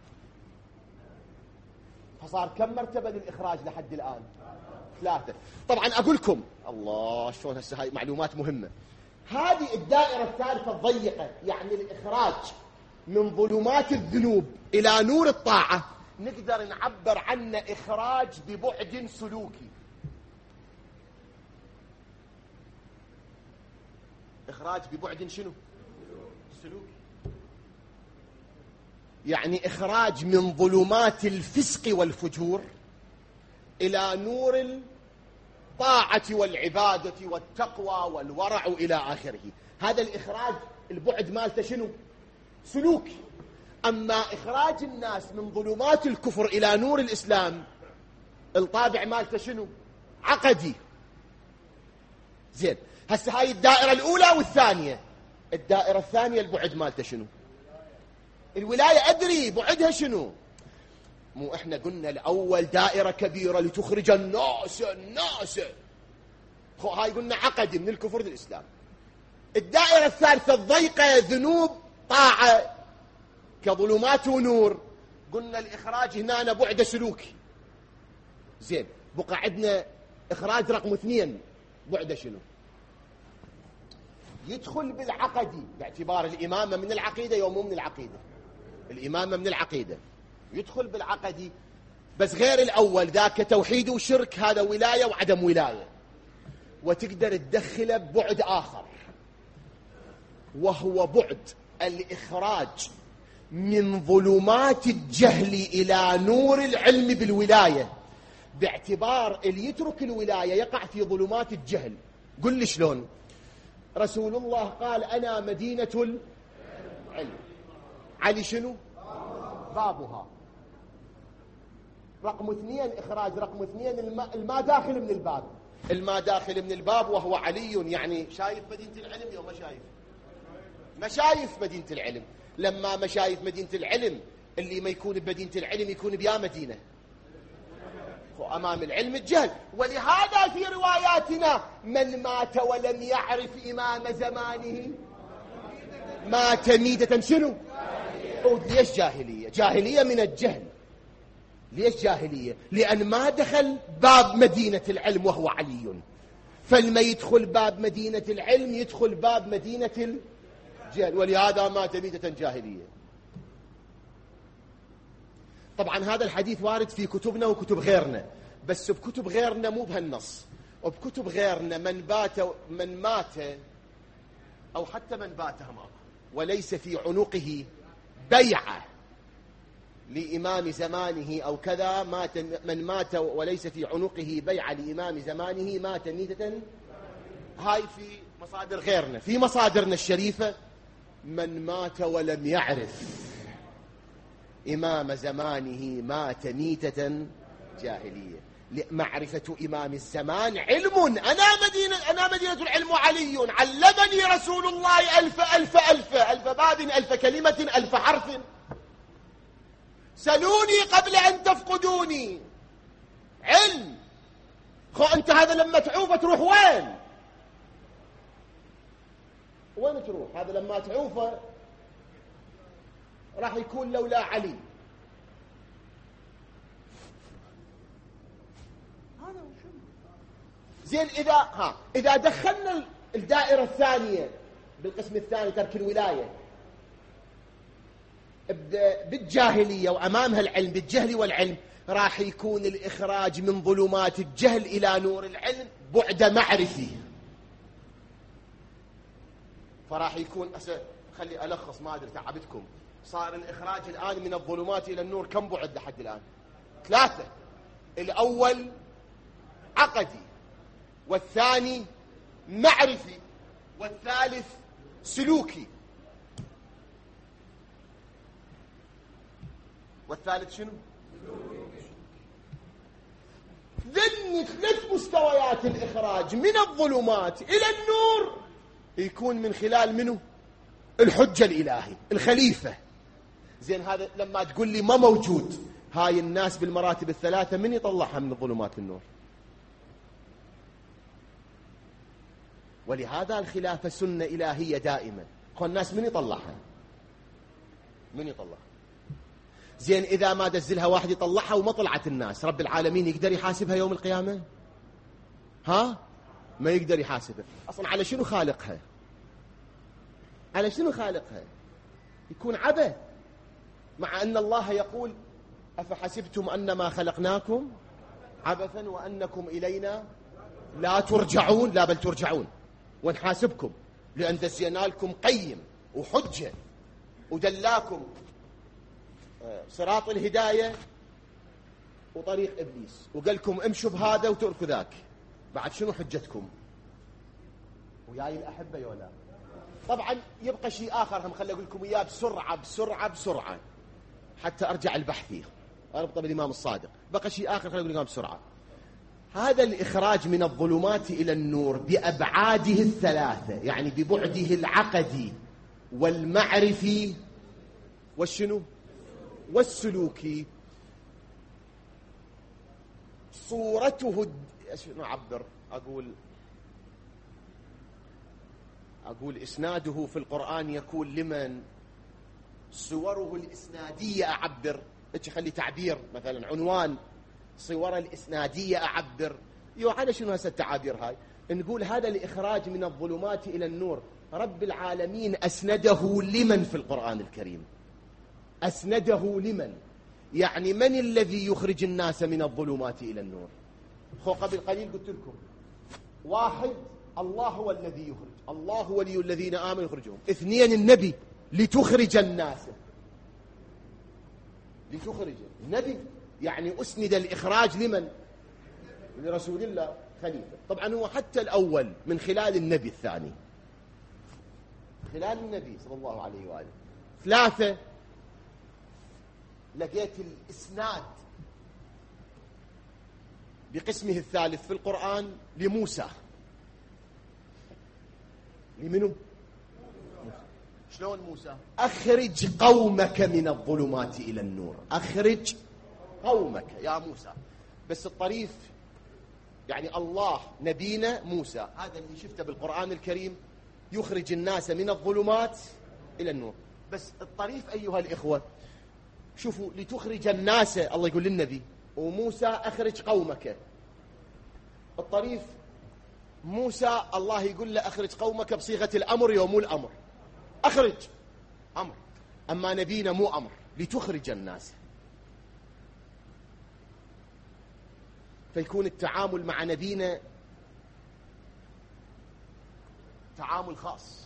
فصار كم مرتبة للإخراج لحد الآن؟ 3. طبعا أقول لكم الله شلون هسه هاي معلومات مهمة. هذه الدائرة الثالثة الضيقة، يعني الإخراج من ظلمات الذنوب إلى نور الطاعة، نقدر نعبر عنه إخراج ببعد سلوكي. إخراج ببعد شنو؟ سلوكي. يعني إخراج من ظلمات الفسق والفجور إلى نور الطاعة والعبادة والتقوى والورع إلى آخره. هذا الإخراج البعد مالته شنو؟ سلوكي. أما إخراج الناس من ظلمات الكفر إلى نور الإسلام الطابع مالته شنو؟ عقدي. زين، هسه هاي الدائرة الأولى والثانية. الدائرة الثانية البعد مالته شنو؟ الولاية أدري بعدها شنو؟ مو إحنا قلنا الأول دائرة كبيرة لتخرج الناس هاي قلنا عقدي من الكفر للإسلام. الدائرة الثالثة الضيقة ذنوب طاعة كظلمات ونور، قلنا الإخراج هنا بعد سلوكي. زين، بقى عندنا إخراج رقم 2 بعد شنو؟ يدخل بالعقدي باعتبار الإمامة من العقيدة يوم من العقيدة. الإمامة من العقيدة يدخل بالعقدي، بس غير الأول ذاك توحيد وشرك، هذا ولاية وعدم ولاية. وتقدر تدخله ببعد آخر، وهو بعد الإخراج من ظلمات الجهل إلى نور العلم بالولاية، باعتبار اللي يترك الولاية يقع في ظلمات الجهل. قل لي شلون؟ رسول الله قال أنا مدينة العلم، علي شنو؟ بابها. رقم 2 إخراج رقم 2 الما داخل من الباب، الما داخل من الباب وهو علي. يعني شايف مدينة العلم يوم ما شايف؟ ما شايف مدينة العلم. لما ما شايف مدينة العلم، اللي ما يكون بمدينة العلم يكون بيا مدينة أمام العلم الجهل. ولهذا في رواياتنا من مات ولم يعرف إمام زمانه مات ميتة شنو؟ ليش جاهلية؟ جاهلية من الجهل. ليش جاهلية؟ لأن ما دخل باب مدينة العلم وهو علي، فلما يدخل باب مدينة العلم يدخل باب مدينة الجهل، ولهذا مات ميتة جاهلية. طبعا هذا الحديث وارد في كتبنا وكتب غيرنا، بس بكتب غيرنا مو بهالنص. وبكتب غيرنا من مات أو حتى من بات وليس في عنقه بيعة لإمام زمانه أو كذا، من مات وليس في عنقه بيعة لإمام زمانه مات ميتة. هاي في مصادر غيرنا. في مصادرنا الشريفة من مات ولم يعرف إمام زمانه مات ميتة جاهلية. معرفة إمام الزمان علم. أنا مدينة العلم علي، علمني رسول الله ألف باب ألف كلمة ألف حرف. سلوني قبل أن تفقدوني. علم. أنت هذا لما تعوفه تروح وين؟ وين تروح؟ هذا لما تعوفه راح يكون لولا علي. زين إذا دخلنا الدائرة الثانية بالقسم الثاني ترك الولاية بالجاهلية وأمامها العلم، بالجهل والعلم، راح يكون الإخراج من ظلمات الجهل إلى نور العلم بعد معرفي. فراح يكون خلي ألخص، ما أدري تعبتكم. صار الإخراج الآن من الظلمات إلى النور كم بعد لحد الآن؟ 3. الأول عقدي، والثاني معرفي، والثالث سلوكي. والثالث شنو؟ ذن 3 مستويات الإخراج من الظلمات إلى النور يكون من خلال منه؟ الحجة الإلهي، الخليفة. زين هذا لما تقول لي ما موجود، هاي الناس بالمراتب ال3 من يطلعها من الظلمات للنور؟ ولهذا الخلافة سنة إلهية دائما. الناس من يطلعها؟ من يطلعها؟ زين إذا ما دزلها واحد يطلعها وما طلعت الناس، رب العالمين يقدر يحاسبها يوم القيامة؟ ما يقدر يحاسبها. أصلا على شنو خالقها؟ على شنو خالقها؟ يكون عبث، مع أن الله يقول أفحسبتم أنما خلقناكم عبثا وأنكم إلينا لا ترجعون. لا بل ترجعون ونحاسبكم، لأن دزينا لكم قيم وحجة ودلاكم صراط الهداية وطريق إبليس، وقال لكم امشوا بهذا وتركوا ذاك. بعد شنو حجتكم؟ وياي الأحبة يولا. طبعا يبقى شيء آخر هم خلي أقول لكم إياه بسرعة حتى أرجع البحث فيه، أربطه بالإمام الصادق. بقى شيء آخر خلي أقول لكم بسرعة. هذا الإخراج من الظلمات إلى النور بأبعاده ال3، يعني ببعده العقدي والمعرفي والشنو والسلوكي، صورته شنو أعبر؟ أقول إسناده في القرآن يكون لمن؟ صوره الإسنادية أعبر، خلي تعبير مثلا عنوان صور الإسنادية أعبر. على شنو هسه التعابير هاي؟ نقول هذا الإخراج من الظلمات إلى النور رب العالمين أسنده لمن في القرآن الكريم؟ أسنده لمن؟ يعني من الذي يخرج الناس من الظلمات إلى النور؟ قبل قليل قلت لكم 1 الله هو الذي يخرج، الله ولي الذين آمنوا يخرجهم. 2 النبي لتخرج الناس، لتخرج النبي يعني أسند الإخراج لمن؟ لرسول الله خليفة. طبعا هو حتى الأول من خلال النبي، الثاني خلال النبي صلى الله عليه وآله. 3 لقيت الإسناد بقسمه الثالث في القرآن لموسى. لمنه؟ شلون موسى؟ أخرج قومك من الظلمات إلى النور. أخرج قومك يا موسى. بس الطريف يعني الله نبينا موسى هذا اللي شفته بالقرآن الكريم يخرج الناس من الظلمات إلى النور. بس الطريف أيها الإخوة، شوفوا لتخرج الناس الله يقول للنبي، وموسى أخرج قومك. الطريف موسى الله يقول له أخرج قومك بصيغة الأمر يوم الأمر، أخرج أمر. أما نبينا مو أمر، لتخرج الناس. فيكون التعامل مع نبينا تعامل خاص.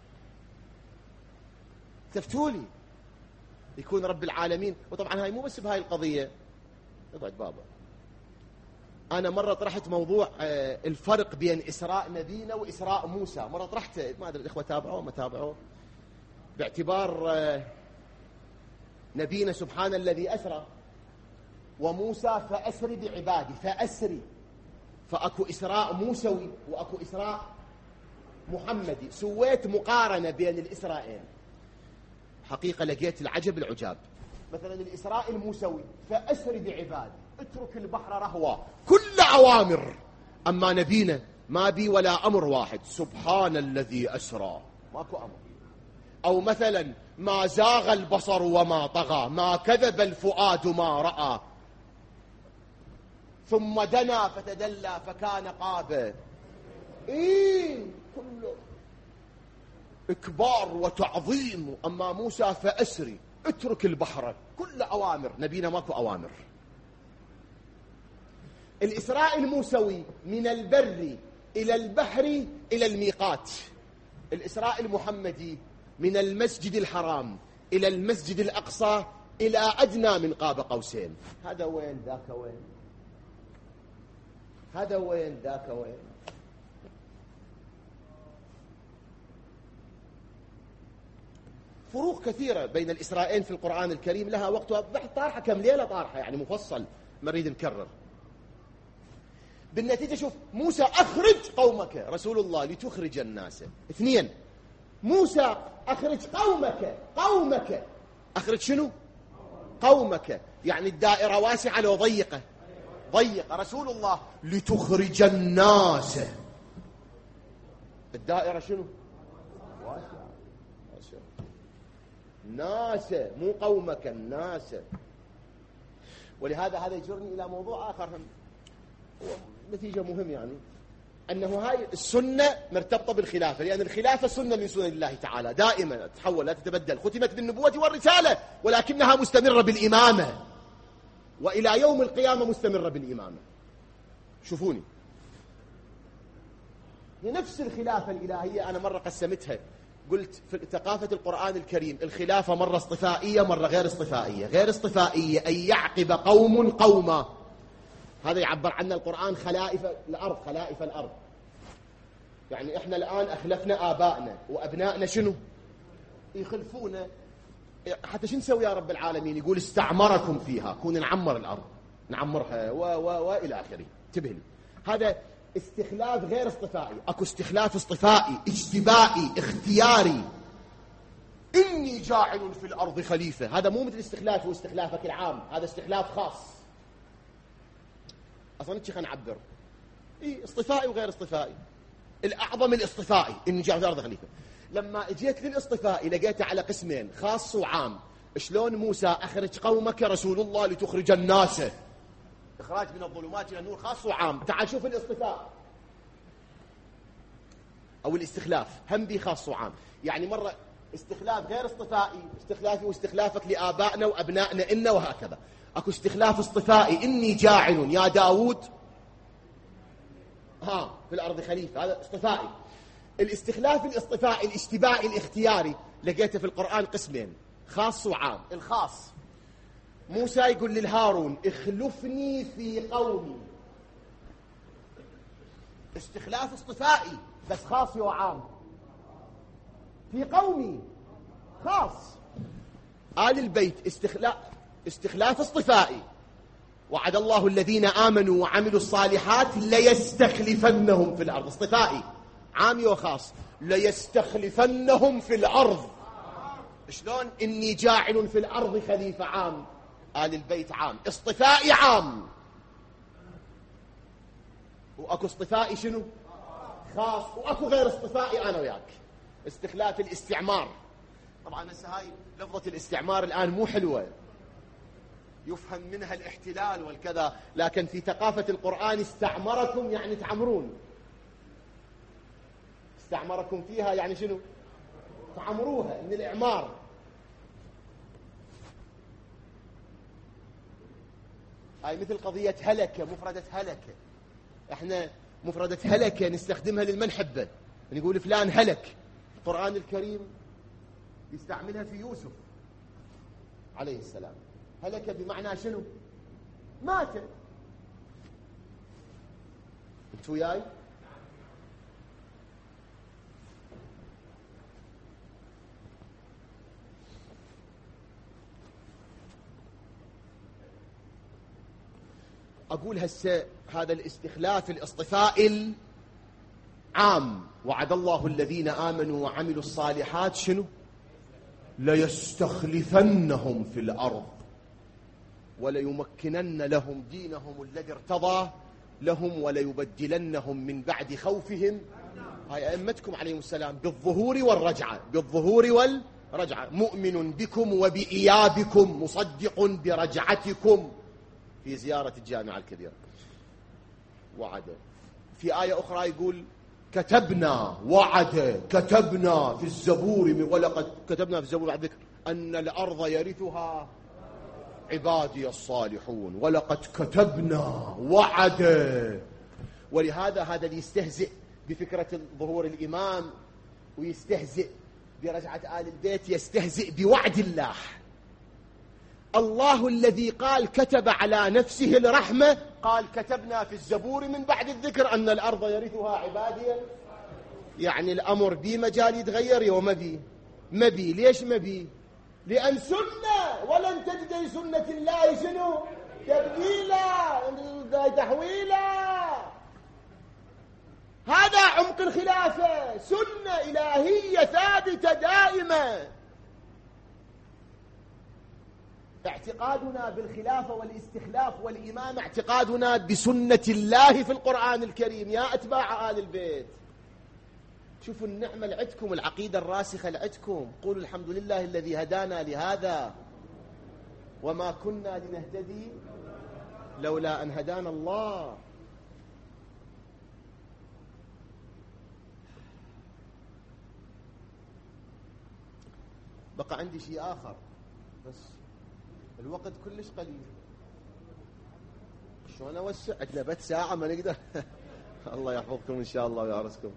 تفتولي يكون رب العالمين. وطبعا هاي مو بس بهاي القضية، اقعد بابا. أنا مرة طرحت موضوع الفرق بين إسراء نبينا وإسراء موسى. مرة طرحت، ما أدري الإخوة تابعوه ما تابعوه، باعتبار نبينا سبحان الذي أسرى، وموسى فأسري بعبادي، فأسري، فأكو إسراء موسوي وأكو إسراء محمدي. سويت مقارنة بين الإسرائين، حقيقة لقيت العجب العجاب. مثلا الإسراء الموسوي فأسري بعبادي، اترك البحر رهوا، كل أوامر. أما نبينا ما بي ولا أمر واحد، سبحان الذي أسرى، ماكو أمر. أو مثلا ما زاغ البصر وما طغى، ما كذب الفؤاد ما رأى. ثم دنا فتدلى فكان قاب كله إكبار وتعظيم. أما موسى فأسري، اترك البحر، كل أوامر. نبينا ماكو أوامر. الإسراء الموسوي من البر إلى البحر إلى الميقات. الإسراء المحمدي من المسجد الحرام إلى المسجد الأقصى إلى أدنى من قاب قوسين. هذا وين ذاك وين، هذا وين ذاك وين. فروق كثيرة بين الإسرائين في القرآن الكريم، لها وقتها بحث، طارحة كم ليلة طارحة يعني مفصل، ما نريد نكرر. بالنتيجة شوف، موسى أخرج قومك رسول الله لتخرج الناس. 2 موسى أخرج قومك أخرج شنو؟ قومك، يعني الدائرة واسعة لو ضيقة. رسول الله لتخرج الناس، الدائرة شنو؟ واسعة. الناس، مو قومك، الناس. ولهذا هذا يجرني إلى موضوع آخر هم نتيجة مهم، يعني أنه هاي السنة مرتبطة بالخلافة، لأن الخلافة سنة من سنن الله تعالى دائما تتحول لا تتبدل. ختمت بالنبوة والرسالة ولكنها مستمرة بالإمامة، وإلى يوم القيامة مستمرة بالإمامة. شوفوني، نفس الخلافة الإلهية أنا مرة قسمتها، قلت في ثقافة القرآن الكريم الخلافة مرة اصطفائية مرة غير اصطفائية. غير اصطفائية أن يعقب قوم قوما، هذا يعبر عنه القرآن خلائف الأرض. خلائف الأرض يعني إحنا الآن أخلفنا آبائنا وأبنائنا شنو؟ يخلفونا. حتى شو نسوي يا رب العالمين؟ يقول استعمركم فيها، كون نعمر الأرض، نعمرها وإلى آخره. انتبهوا، هذا استخلاف غير اصطفائي. اكو استخلاف اصطفائي اجتبائي اختياري. إني جاعل في الأرض خليفة، هذا مو مثل استخلافي واستخلافك العام، هذا استخلاف خاص. أصلا خلينا نعبر اصطفائي وغير اصطفائي. الأعظم الاصطفائي، إني جاعل في الأرض خليفة. لما اجيت للاصطفائي لقيته على قسمين، خاص وعام. شلون موسى أخرج قومك رسول الله لتخرج الناس، إخراج من الظلمات إلى النور، خاص وعام. تعال شوف الاصطفاء أو الاستخلاف، هم بي خاص وعام. يعني مرة استخلاف غير اصطفائي، استخلافي واستخلافك لآبائنا وأبنائنا إنا، وهكذا. أكو استخلاف اصطفائي، إني جاعل يا داود في الأرض خليفة، هذا اصطفائي. الاستخلاف الاصطفائي الاشتبائي الاختياري لقيته في القرآن قسمين، خاص وعام. الخاص موسى يقول للهارون اخلفني في قومي، استخلاف اصطفائي بس خاص وعام. في قومي خاص. آل البيت استخلاف اصطفائي، وعد الله الذين آمنوا وعملوا الصالحات ليستخلفنهم في الأرض. اصطفائي عامي وخاص. ليستخلفنهم في الأرض. شلون؟ إني جاعل في الأرض خليفة عام. آل البيت عام. اصطفائي عام. وأكو اصطفائي شنو؟ خاص. وأكو غير اصطفائي أنا وياك. استخلاف الاستعمار. طبعا هسه هاي لفظة الاستعمار الآن مو حلوة، يفهم منها الاحتلال والكذا، لكن في ثقافة القرآن استعمركم يعني تعمرون. استعمركم فيها يعني شنو؟ تعمروها، من الإعمار. هاي مثل قضية هلكة، مفردة هلكة. احنا مفردة هلكة نستخدمها للمنحبة، نقول فلان هلك. القرآن الكريم يستعملها في يوسف عليه السلام. هلك بمعنى شنو؟ مات. انتوا وياي؟ أقول هسه هذا الاستخلاف الاصطفاء العام، وعد الله الذين آمنوا وعملوا الصالحات شنو؟ ليستخلفنهم في الأرض وليمكنن لهم دينهم الذي ارتضى لهم وليبدلنهم من بعد خوفهم. هاي أئمتكم عليهم السلام بالظهور والرجعة، بالظهور والرجعة. مؤمن بكم وبإيابكم، مصدق برجعتكم، في زيارة الجامعة الكبيرة. وعد. في آية أخرى يقول كتبنا وعد، كتبنا في الزبور، ولقد كتبنا في الزبور بعد ذكر أن الأرض يرثها عبادي الصالحون، ولقد كتبنا وعد. ولهذا هذا اللي يستهزئ بفكرة ظهور الإمام ويستهزئ برجعة آل البيت يستهزئ بوعد الله. الله الذي قال كتب على نفسه الرحمة قال كتبنا في الزبور من بعد الذكر أن الأرض يرثها عبادي. يعني الأمر بي مجال يتغير يوم ما بي. ليش ما بي؟ لأن سنة، ولن تجد لسنة الله شنو؟ تبديلا تحويلا. هذا عمق الخلافة، سنة إلهية ثابتة دائمة. اعتقادنا بالخلافة والاستخلاف والإمامة اعتقادنا بسنة الله في القرآن الكريم. يا أتباع آل البيت، شوفوا النعمة اللي عندكم، العقيدة الراسخة اللي عندكم. قولوا الحمد لله الذي هدانا لهذا وما كنا لنهتدي لولا أن هدانا الله. بقى عندي شيء آخر بس الوقت كلش قليل. شلون أوسع؟ عندنا بث ساعة ما نقدر. الله يحفظكم إن شاء الله ويعرسكم.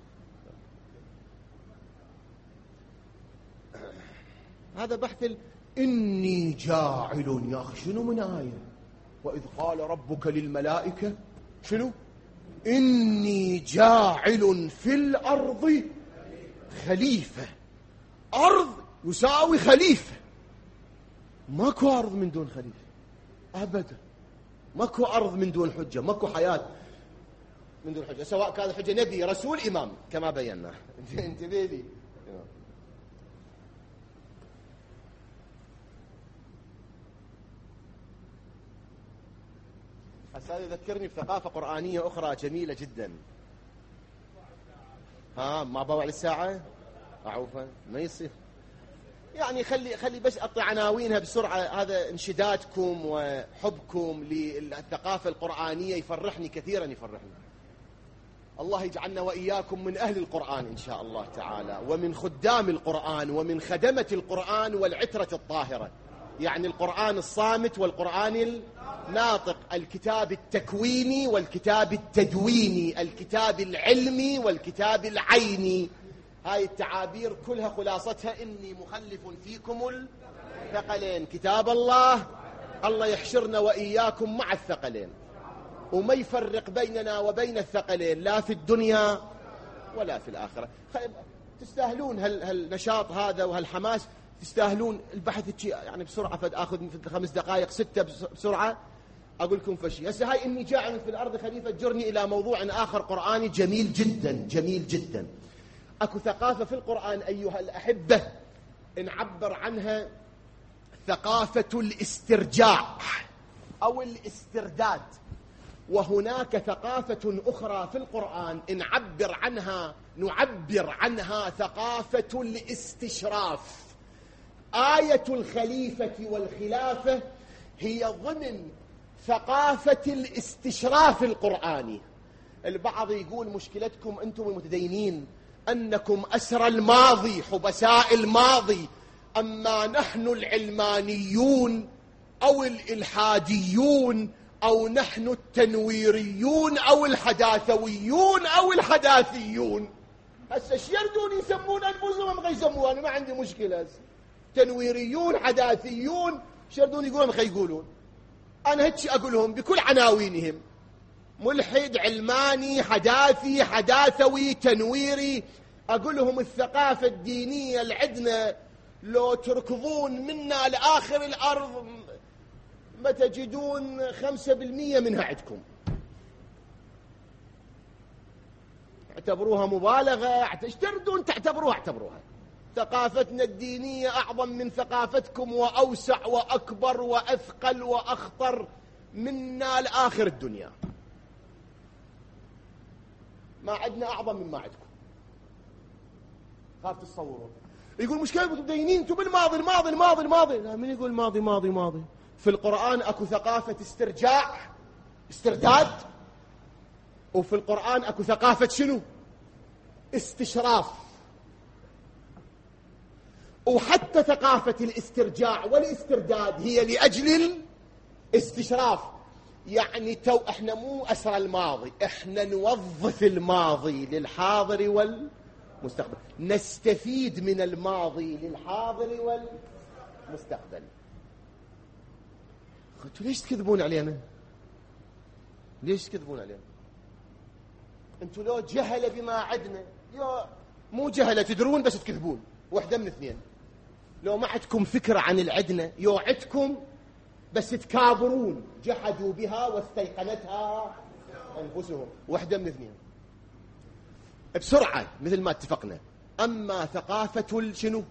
هذا بحث إني جاعل يا أخي. شنو من آية؟ وإذ قال ربك للملائكة شنو؟ إني جاعل في الأرض خليفة. أرض يساوي خليفة. ماكو أرض من دون خليفة أبدا. ماكو أرض من دون حجة، ماكو حياة من دون حجة، سواء كان حجة نبي رسول إمام كما بينا. انتبه لي. هذا يذكرني بثقافة قرآنية أخرى جميلة جدا. ما بوع للساعة أعوفا ما يصير. يعني خلي بس أطلع عناوينها بسرعة. هذا انشدادكم وحبكم للثقافة القرآنية يفرحني كثيرا، يفرحني. الله يجعلنا وإياكم من أهل القرآن إن شاء الله تعالى، ومن خدام القرآن ومن خدمة القرآن والعترة الطاهرة. يعني القرآن الصامت والقرآن الناطق، الكتاب التكويني والكتاب التدويني، الكتاب العلمي والكتاب العيني. هاي التعابير كلها خلاصتها إني مخلف فيكم الثقلين، كتاب الله. الله يحشرنا وإياكم مع الثقلين وما يفرق بيننا وبين الثقلين لا في الدنيا ولا في الآخرة. تستاهلون هالنشاط هذا وهالحماس، تستاهلون البحث. يعني بسرعة أخذ 5 دقائق 6 بسرعة أقول لكم فشي. هسه هاي إني جاعل في الأرض خليفة تجرني إلى موضوع آخر قرآني جميل جدا جميل جدا. أكو ثقافة في القرآن أيها الأحبة نعبر عنها ثقافة الاسترجاع أو الاسترداد، وهناك ثقافة أخرى في القرآن نعبر عنها ثقافة الاستشراف. آية الخليفة والخلافة هي ضمن ثقافة الاستشراف القرآني. البعض يقول مشكلتكم أنتم المتدينين أنكم أسرى الماضي، حبساء الماضي، أما نحن العلمانيون أو الإلحاديون أو نحن التنويريون أو الحداثويون أو الحداثيون. هسه ايش يردون يسمون أنفسهم؟ ما يسمون، أنا ما عندي مشكلة. تنويريون حداثيون ايش يردون يقولون؟ ما يقولون. أنا هيك أقولهم بكل عناوينهم: ملحد، علماني، حداثي، حداثوي، تنويري. أقول لهم الثقافة الدينية اللي عندنا لو تركضون منا لآخر الأرض ما تجدون 5% منها عندكم. اعتبروها مبالغة، ايش تردون تعتبروها؟ اعتبروها. ثقافتنا الدينية أعظم من ثقافتكم وأوسع وأكبر وأثقل وأخطر منا لآخر الدنيا. ما عندنا أعظم مما عندكم. خاف تصورون. يقول مشكلة متدينين انتم بالماضي الماضي الماضي الماضي. لا، من يقول ماضي ماضي ماضي؟ في القرآن أكو ثقافة استرجاع، استرداد. وفي القرآن اكو ثقافة شنو؟ استشراف. وحتى ثقافة الاسترجاع والاسترداد هي لأجل الاستشراف. يعني احنا مو أسرى الماضي، احنا نوظف الماضي للحاضر والمستقبل، نستفيد من الماضي للحاضر والمستقبل. انتوا ليش تكذبون علينا؟ ليش تكذبون علينا؟ انتوا لو جهل بما عدنا، مو جهلة تدرون بس تكذبون، واحدة من اثنين. لو ما عندكم فكرة عن العدنا يوعدكم بس تكابرون، جحدوا بها واستيقنتها أنفسهم، واحدة من اثنين. بسرعة مثل ما اتفقنا. أما ثقافة شنو؟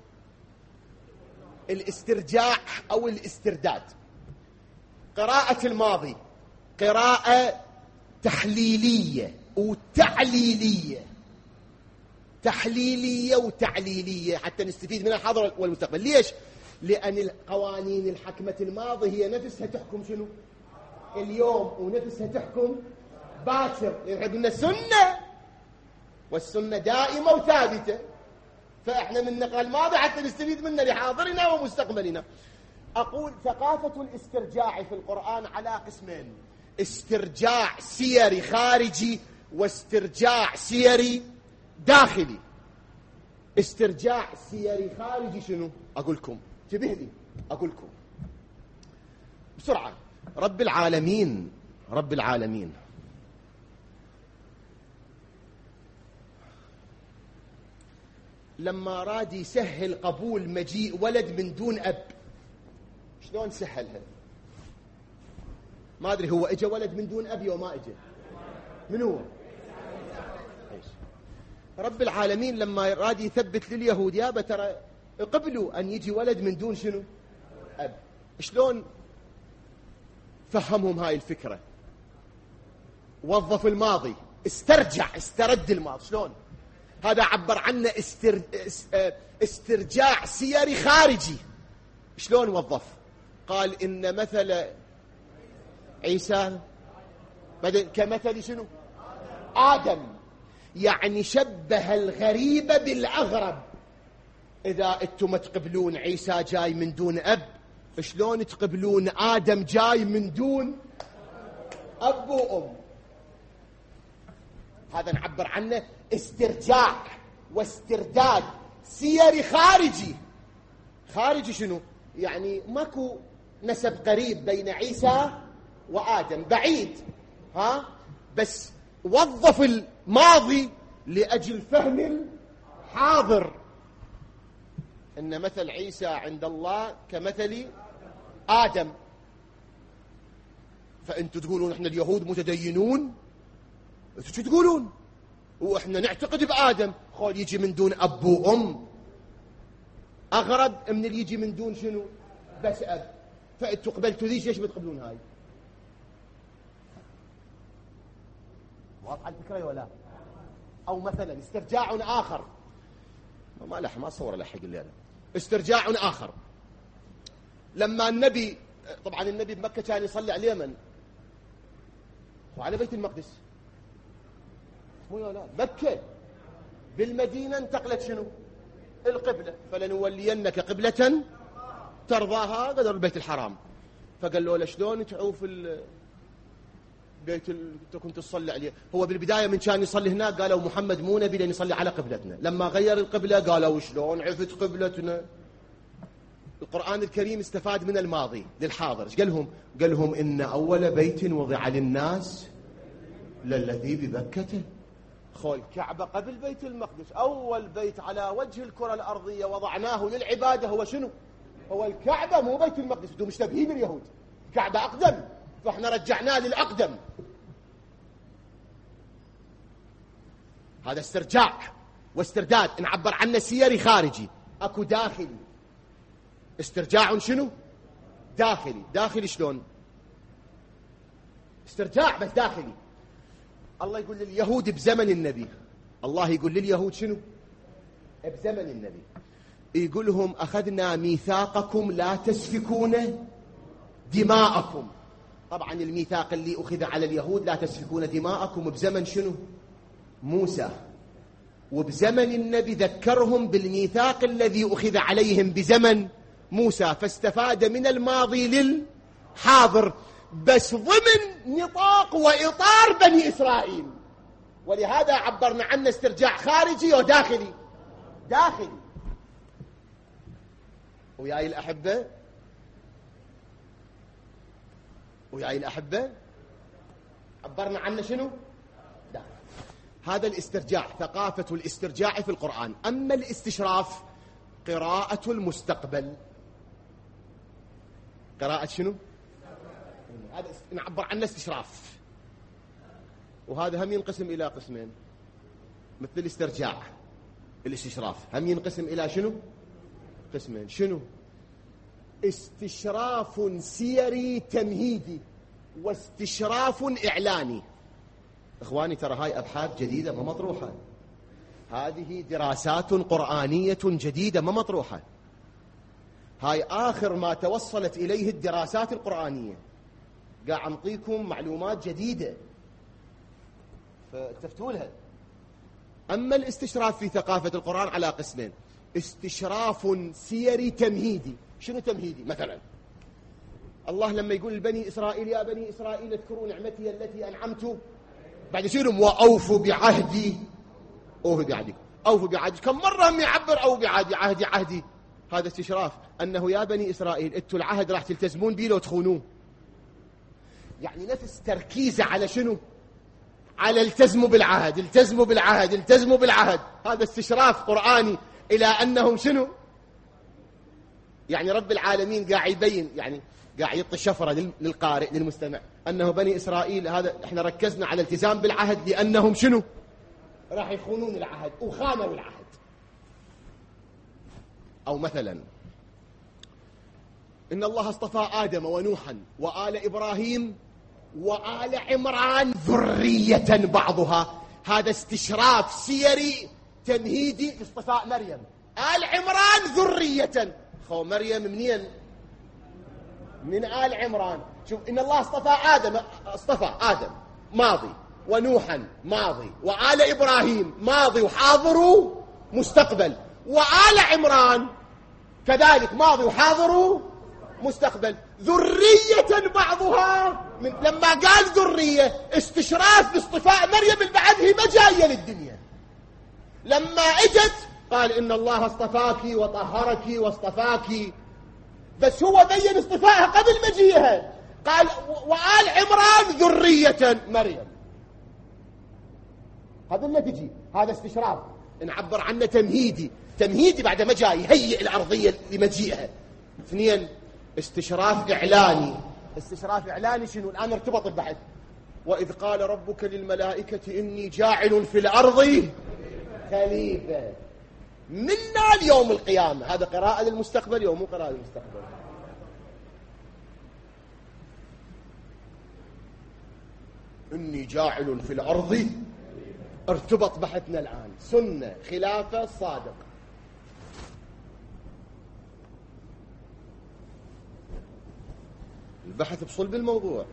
الاسترجاع أو الاسترداد، قراءة الماضي قراءة تحليلية وتعليلية، تحليلية وتعليلية حتى نستفيد من الحاضر والمستقبل. ليش؟ لأن القوانين الحكمة الماضي هي نفسها تحكم شنو؟ اليوم، ونفسها تحكم باكر. يعني قلنا السنة، والسنة دائمة وثابتة، فإحنا من نقرأ الماضي حتى نستفيد منه لحاضرنا ومستقبلنا. أقول ثقافة الاسترجاع في القرآن على قسمين: استرجاع سيري خارجي واسترجاع سيري داخلي. استرجاع سيري خارجي شنو؟ أقول لكم، انتبه لي أقول لكم بسرعة. رب العالمين لما راد يسهل قبول مجيء ولد من دون أب، شلون سهلها؟ ما أدري، هو إجا ولد من دون أب وما إجا؟ من هو؟ رب العالمين لما راد يثبت لليهود يابا ترى قبلوا أن يجي ولد من دون شنو؟ أب. شلون فهمهم هاي الفكرة؟ وظف الماضي، استرد الماضي. شلون؟ هذا عبر عنه استرجاع سيري خارجي. شلون وظف؟ قال إن مثل عيسى كمثل شنو؟ آدم. يعني شبه الغريب بالأغرب. إذا أنتم تقبلون عيسى جاي من دون أب، شلون تقبلون آدم جاي من دون أب وأم؟ هذا نعبر عنه استرجاع واسترداد سيري خارجي. خارجي شنو؟ يعني ماكو نسب قريب بين عيسى وآدم، بعيد، بس وظف الماضي لأجل فهم الحاضر. إن مثل عيسى عند الله كمثل آدم. فأنتوا تقولون إحنا اليهود متدينون، أنتوا شو تقولون؟ وإحنا نعتقد بآدم. خول يجي من دون أب وأم أغرب من اللي يجي من دون شنو؟ بس أب. فأنتوا قبلتوا ذيش، ليش بتقبلون هاي؟ واضحة الفكرة ولا؟ أو مثلا استرجاع آخر، ما صور لحق اللي أنا. استرجاع آخر لما النبي، طبعا النبي بمكة كان يصلي على اليمن وعلى بيت المقدس، مو ولا؟ مكة بالمدينة انتقلت شنو؟ القبلة. فلنولينك قبلة ترضاها، قدر البيت الحرام. فقال له شلون تعوف بيت انت كنت تصلي عليه؟ هو بالبدايه من كان يصلي هناك قالوا محمد مو نبي لان يصلي على قبلتنا. لما غير القبله قالوا شلون عفت قبلتنا؟ القرآن الكريم استفاد من الماضي للحاضر. ايش قال لهم ان اول بيت وضع للناس للذي بمكة. خول الكعبه قبل بيت المقدس، اول بيت على وجه الكره الارضيه وضعناه للعباده هو شنو؟ هو الكعبه، مو بيت المقدس. انتم مشتبهين اليهود، الكعبه اقدم، فاحنا رجعناه للأقدم. هذا استرجاع واسترداد نعبر عنه سيري خارجي. اكو داخلي. استرجاع شنو؟ داخلي شلون؟ استرجاع بس داخلي. الله يقول لليهود بزمن النبي، الله يقول لليهود شنو؟ بزمن النبي يقول لهم أخذنا ميثاقكم لا تسفكون دماءكم طبعا الميثاق اللي أخذ على اليهود لا تسفكون دماءكم بزمن شنو؟ موسى. وبزمن النبي ذكرهم بالميثاق الذي أخذ عليهم بزمن موسى، فاستفاد من الماضي للحاضر بس ضمن نطاق وإطار بني إسرائيل. ولهذا عبرنا عنه استرجاع خارجي وداخلي. داخلي. وياي الأحبة، وياي الأحبة، عبرنا عنه شنو؟ داخلي. هذا الاسترجاع، ثقافة الاسترجاع في القرآن. أما الاستشراف قراءة المستقبل. قراءة شنو؟ هذا نعبر عنه استشراف. وهذا هم ينقسم إلى قسمين مثل الاسترجاع. الاستشراف هم ينقسم إلى شنو؟ قسمين. شنو؟ استشراف سيري تمهيدي واستشراف إعلاني. إخواني ترى هاي أبحاث جديدة ما مطروحة، هذه دراسات قرآنية جديدة ما مطروحة، هاي آخر ما توصلت إليه الدراسات القرآنية. قاعد أعطيكم معلومات جديدة فالتفتوا لها. أما الاستشراف في ثقافة القرآن على قسمين: استشراف سيري تمهيدي. شنو تمهيدي؟ مثلا الله لما يقول لبني إسرائيل يا بني إسرائيل اذكروا نعمتي التي أنعمت، بعد يصيرهم وأوفوا بعهدي. أوفوا بعهدي، أوفوا بعهدي. كم مرة هم يعبر أو بعهدي، عهدي عهدي. هذا استشراف، أنه يا بني إسرائيل انتوا العهد راح تلتزمون بيه لو تخونوه. يعني نفس تركيزه على شنو؟ على التزموا بالعهد، التزموا بالعهد، التزموا بالعهد. هذا استشراف قرآني إلى أنهم شنو؟ يعني رب العالمين قاعد يبين، يعني قاعد يعطي شفرة للقارئ للمستمع أنه بني إسرائيل هذا احنا ركزنا على الالتزام بالعهد لأنهم شنو؟ راح يخونون العهد وخانوا العهد. أو مثلا إن الله اصطفى آدم ونوحا وآل إبراهيم وآل عمران ذرية بعضها. هذا استشراف سيري تمهيدي لاصطفاء مريم. آل عمران ذرية. خو مريم منين؟ من آل عمران. شوف، إن الله اصطفى آدم ماضي، ونوحا ماضي، وآل إبراهيم ماضي وحاضر ومستقبل، وآل عمران كذلك ماضي وحاضر ومستقبل. ذرية بعضها لما قال ذرية استشراف باصطفاء مريم اللي بعدها ما جاية للدنيا. لما اجت قال إن الله اصطفاك وطهرك واصطفاك، بس هو بين اصطفائها قبل مجيئها. قال وآل عمران ذرية مريم. هذا اللي تجي، هذا استشراف نعبر عنه تمهيدي. تمهيدي بعد ما جاي يهيئ الأرضية لمجيئها. اثنين، استشراف إعلاني. استشراف إعلاني شنو؟ الآن ارتبط البحث. وإذ قال ربك للملائكة إني جاعل في الأرض خليفة. منا اليوم القيامة. هذا قراءة للمستقبل يوم، مو قراءة للمستقبل. إني جاعل في الأرض، ارتبط بحثنا الآن. سنة، خلافة، صادق. البحث بصلب الموضوع.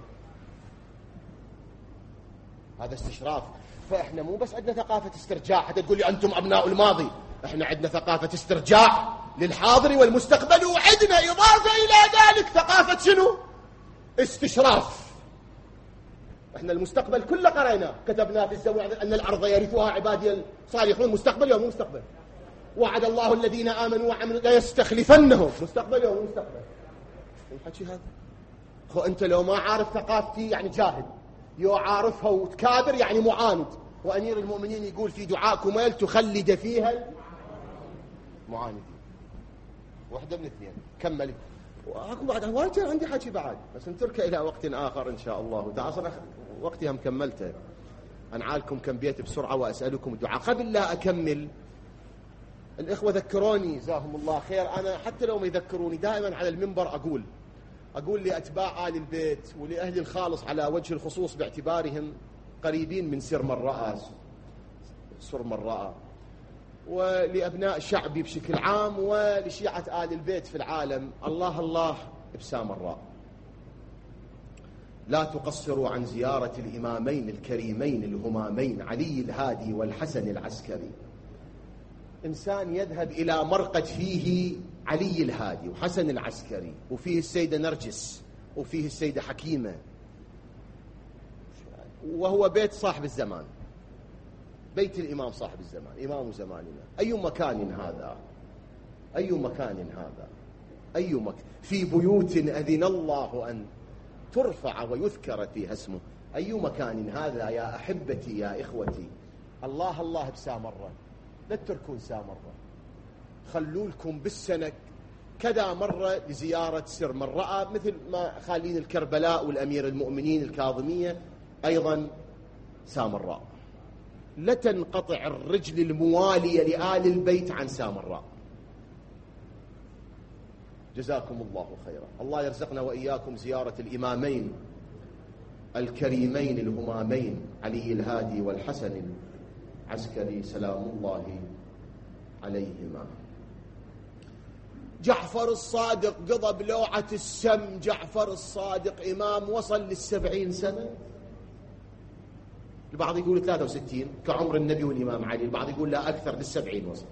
هذا استشراف. فإحنا مو بس عندنا ثقافة استرجاع حتى تقول لي أنتم أبناء الماضي، إحنا عندنا ثقافة استرجاع للحاضر والمستقبل، وعندنا إضافة إلى ذلك ثقافة شنو؟ استشراف. إحنا المستقبل كله قرأناه، كتبنا في الزبور أن الأرض يرثها عبادي الصالحون. مستقبل يوم مستقبل. وعد الله الذين آمنوا وعملوا لا يستخلفنهم. مستقبل يوم مستقبل. الحكي هذا خو أنت لو ما عارف ثقافتي يعني جاهل، يو عارفها وتكابر يعني معاند. وأمير المؤمنين يقول في دعاء كميل تخلد فيها المعاندين. واحدة من اثنين. كمل. واكو بعد وايد عندي حكي بعد، بس نتركه إلى وقت آخر إن شاء الله. أصلا وقتي هم كملته. أنعالكم كم بيت بسرعة وأسألكم الدعاء. قبل لا أكمل، الإخوة ذكروني جزاهم الله خير. أنا حتى لو ما يذكروني دائما على المنبر أقول لأتباع آل البيت ولأهل الخالص على وجه الخصوص باعتبارهم قريبين من سر من رأى، ولأبناء شعبي بشكل عام ولشيعة آل البيت في العالم، الله بسام الراء. لا تقصروا عن زيارة الإمامين الكريمين الهمامين علي الهادي والحسن العسكري. إنسان يذهب إلى مرقد فيه علي الهادي وحسن العسكري، وفيه السيدة نرجس، وفيه السيدة حكيمة، وهو بيت صاحب الزمان، بيت الإمام صاحب الزمان، إمام زماننا. أي مكان هذا؟ أي مكان هذا؟ أي مكان؟ في بيوت أذن الله أن ترفع ويذكر فيها اسمه. أي مكان هذا يا أحبتي يا إخوتي؟ الله الله بسامرة، لا تتركون سامرة، خلوا لكم بالسنة كذا مرة لزيارة سر من رأى، مثل ما خالين الكربلاء والأمير المؤمنين الكاظمية أيضا سامراء. لا تنقطع الرجل الموالية لآل البيت عن سامراء. جزاكم الله خيرا. الله يرزقنا وإياكم زيارة الإمامين الكريمين الهمامين علي الهادي والحسن العسكري سلام الله عليهما. جعفر الصادق قضى بلوعة السم. جعفر الصادق إمام وصل ل70 سنة، البعض يقول 63 كعمر النبي والإمام علي، البعض يقول لا أكثر، ل70 وصل.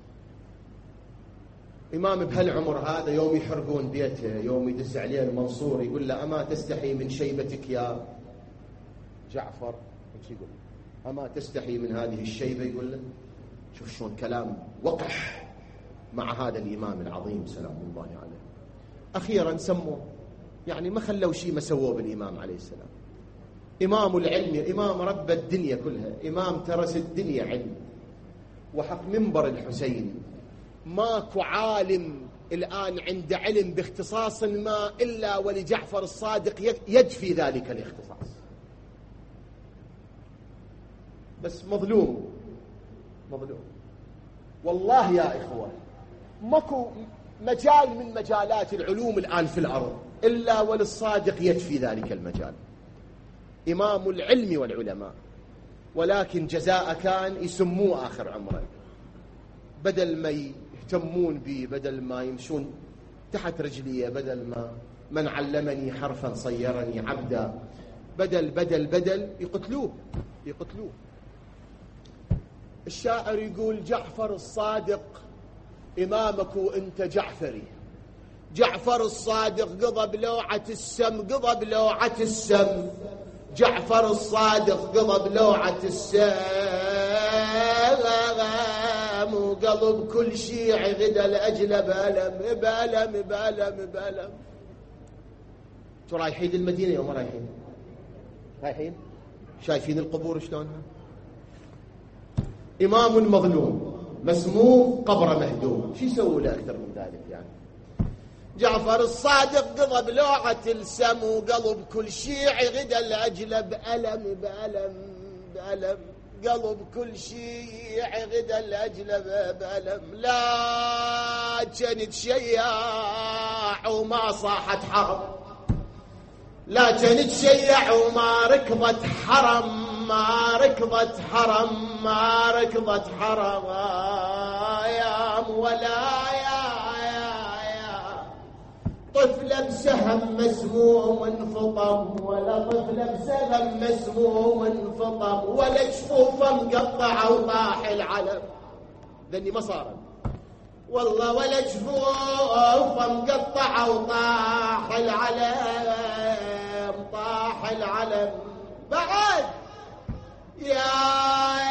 إمام بهالعمر هذا يوم يحرقون بيته، يوم يدز عليه المنصور يقول له أما تستحي من شيبتك يا جعفر؟ ايش يقول؟ أما تستحي من هذه الشيبة؟ يقول له. شوف شلون كلام وقح مع هذا الإمام العظيم سلام الله عليه. أخيرا سموه، يعني ما خلوا شيء ما سووه بالإمام عليه السلام. إمام العلم، إمام رب الدنيا كلها، إمام ترس الدنيا علم. وحق منبر الحسين ماكو عالم الآن عند علم باختصاص ما إلا ولجعفر الصادق يد في ذلك الاختصاص، بس مظلوم مظلوم. والله يا إخوة ماكو مجال من مجالات العلوم الآن في الأرض إلا وللصادق يد في ذلك المجال، إمام العلم والعلماء. ولكن جزاء كان يسموه آخر عمره، بدل ما يهتمون به، بدل ما يمشون تحت رجليه، بدل ما من علمني حرفا صيرني عبدا، بدل يقتلوه. الشاعر يقول جعفر الصادق إمامك وأنت جعفري. جعفر الصادق قضى بلوعة السم، جعفر الصادق قضى بلوعة السم، وقلب كل شيع غدا الأجل بألم. شو رايحين للمدينة يوم رايحين؟ شايفين القبور شلونها؟ إمام مظلوم مسموم قبر مهدوم، شو يسووا له أكثر من ذلك يعني؟ جعفر الصادق قضى بلوعة السم، وقلب كل شيع غدا الأجل بألم. قلب كل شيع غدا الأجل بألم. لا كانت شياع وما صاحت حرم، لا كانت شياع وما ركضت حرم، ما ركضت حرم يا ولا يا طفل بسهم مسموم انفطم، ولا طفل بسهم مسموم انفطم، ولا جفوفه مقطعه وطاح العلم. ذني ما صار والله، ولا جفوفه مقطعه وطاح العلم بعد يا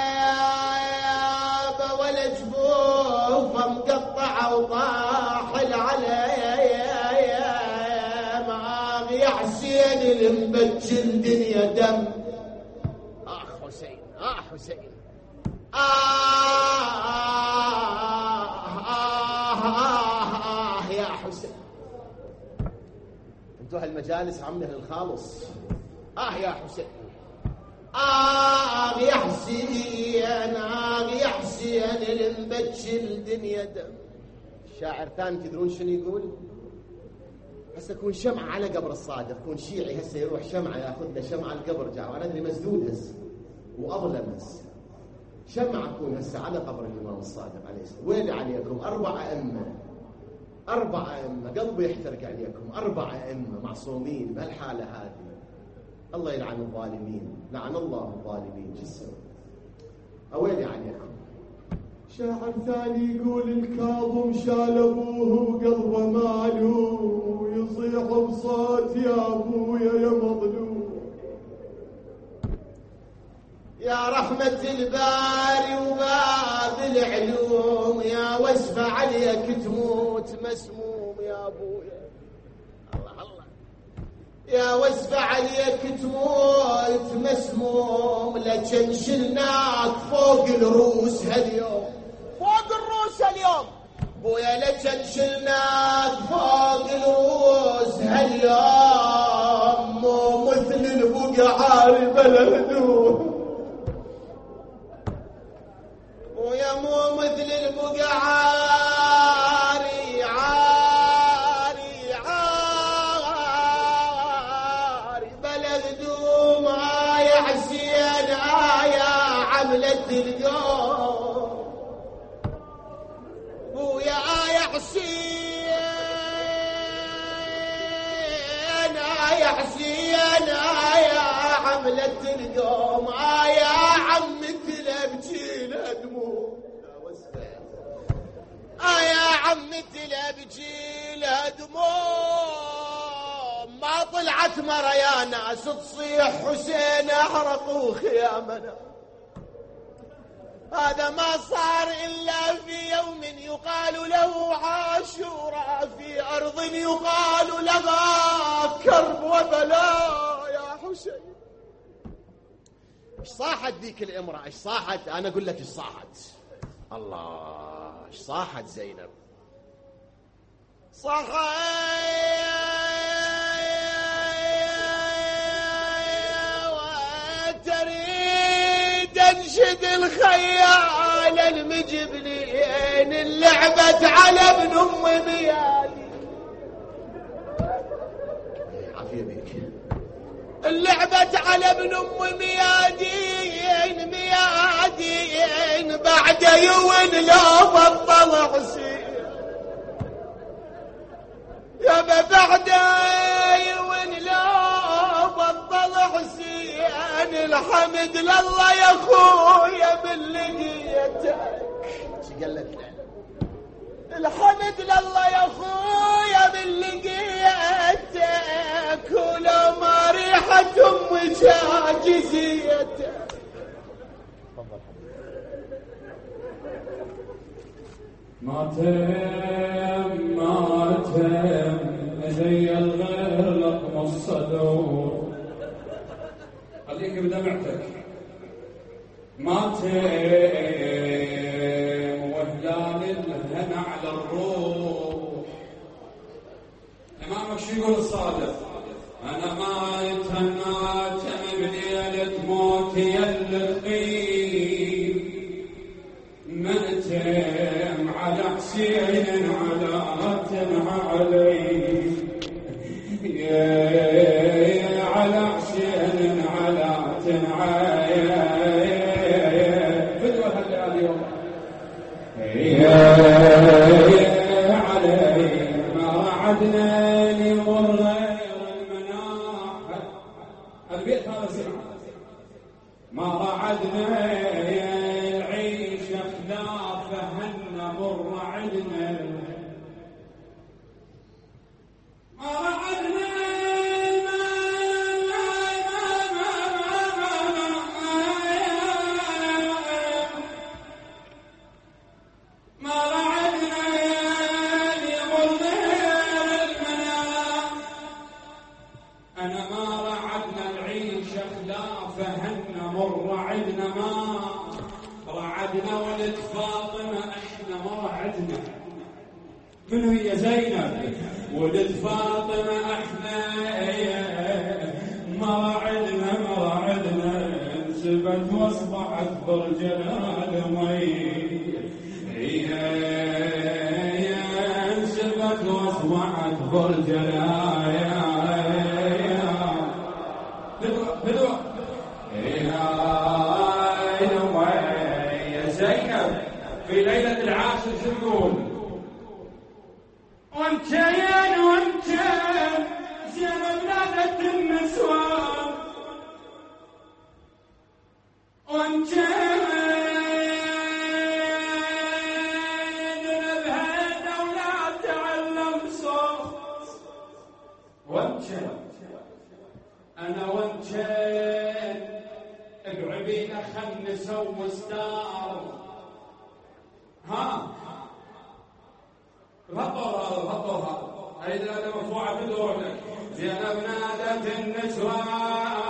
ولا جفوفه مقطعه وطاح العلم. يا حسين المبجل دنيا دم. حسين حسين يا حسين. انتوا هالمجالس عمنا الخالص. يا حسين يا حسين المبجل دنيا دم. الشاعر ثاني تدرون شنو يقول؟ هسه يكون شمعة على قبر الصادق، يكون شيعي هسه يروح شمعة ياخذ له شمعة القبر جاء، وانا ادري مسدود هسه واظلم هسه. شمعة تكون هسه على قبر الامام الصادق عليه السلام. ويلي عليكم 4 أئمة قلبي يحترق عليكم، 4 أئمة معصومين بهالحالة هذه. الله يلعن الظالمين، لعن الله الظالمين. شو السبب؟ أويلي عليكم. شاعر ثاني يقول الكاظم شال ابوه وقلبه معلوم ويصيح بصوت يا ابويا يا مظلوم. يا رحمة الباري وباب العلوم، يا وسف عليك تموت مسموم يا ابويا. الله الله. يا وسف عليك تموت مسموم، لكن شلناك فوق الروس هاليوم، فوق الروس اليوم بويا، لكن شلناك فوق الروس هاليوم، مو مثل البقعة بلا هدوم. ويا مو مثل البقعة عاري عاري عاري بلا هدوم. يا حسين يا عملة اليوم، ويا حسين يا حسين يا عملة اليوم، يا عمة الابجي دموع. يا عمة الابجي دموع، ما طلعت مرة يا ناس تصيح حسين احرقوا خيامنا. هذا ما صار إلا في يوم يقال له عاشوراء، في أرض يقال لها كرب وبلاء يا حسين. ايش صاحت ذيك الامرأة؟ ايش صاحت؟ أنا أقول لك ايش صاحت. الله، ايش صاحت زينب؟ صاحت تنشد الخيال المجبلين، اللعبت على ابن ام ميادين. عافية بيك. اللعبت على ابن ام ميادين ميادين، بعد يوم لا بطل حسين يا بعد يوم لا بطل حسين. الحمد لله يا اخويا باللقيتك. شو قال لك؟ الحمد لله يا اخويا باللقيتك، ولو ما ريحة امك عاجزيتك. ماتم زي الغير لطم الصدور، خليك بدمعتك. ماتم وهلال الهنا على الروح. امامك شو يقول الصادق؟ انا ماتم بليلة موتي اللقيم، مأتم على حسين علاتم علي، يا على حسين علاتم علي. فدوة هالليالي يوم يا علي، ما وعدنا لمر غير المناحة. البيت هذا سمع، ما وعدنا العيش خلافه مر عدنا، ما وعدنا ولد فاطمة احنا ما وعدنا. من هي زينب؟ ولد فاطمة احنا ما وعدنا انسبت واصبحت بالجلال مي، انسبت واصبحت بالجلال. بدوى زينب في ليلة العاشر شو تقول؟ وانت زينب نادت النسوان، وانشن أنا وانشن اقعبينا خل نسوي ستار. ها غطرها هيدا مرفوعة بدورك. زينب نادت النسوان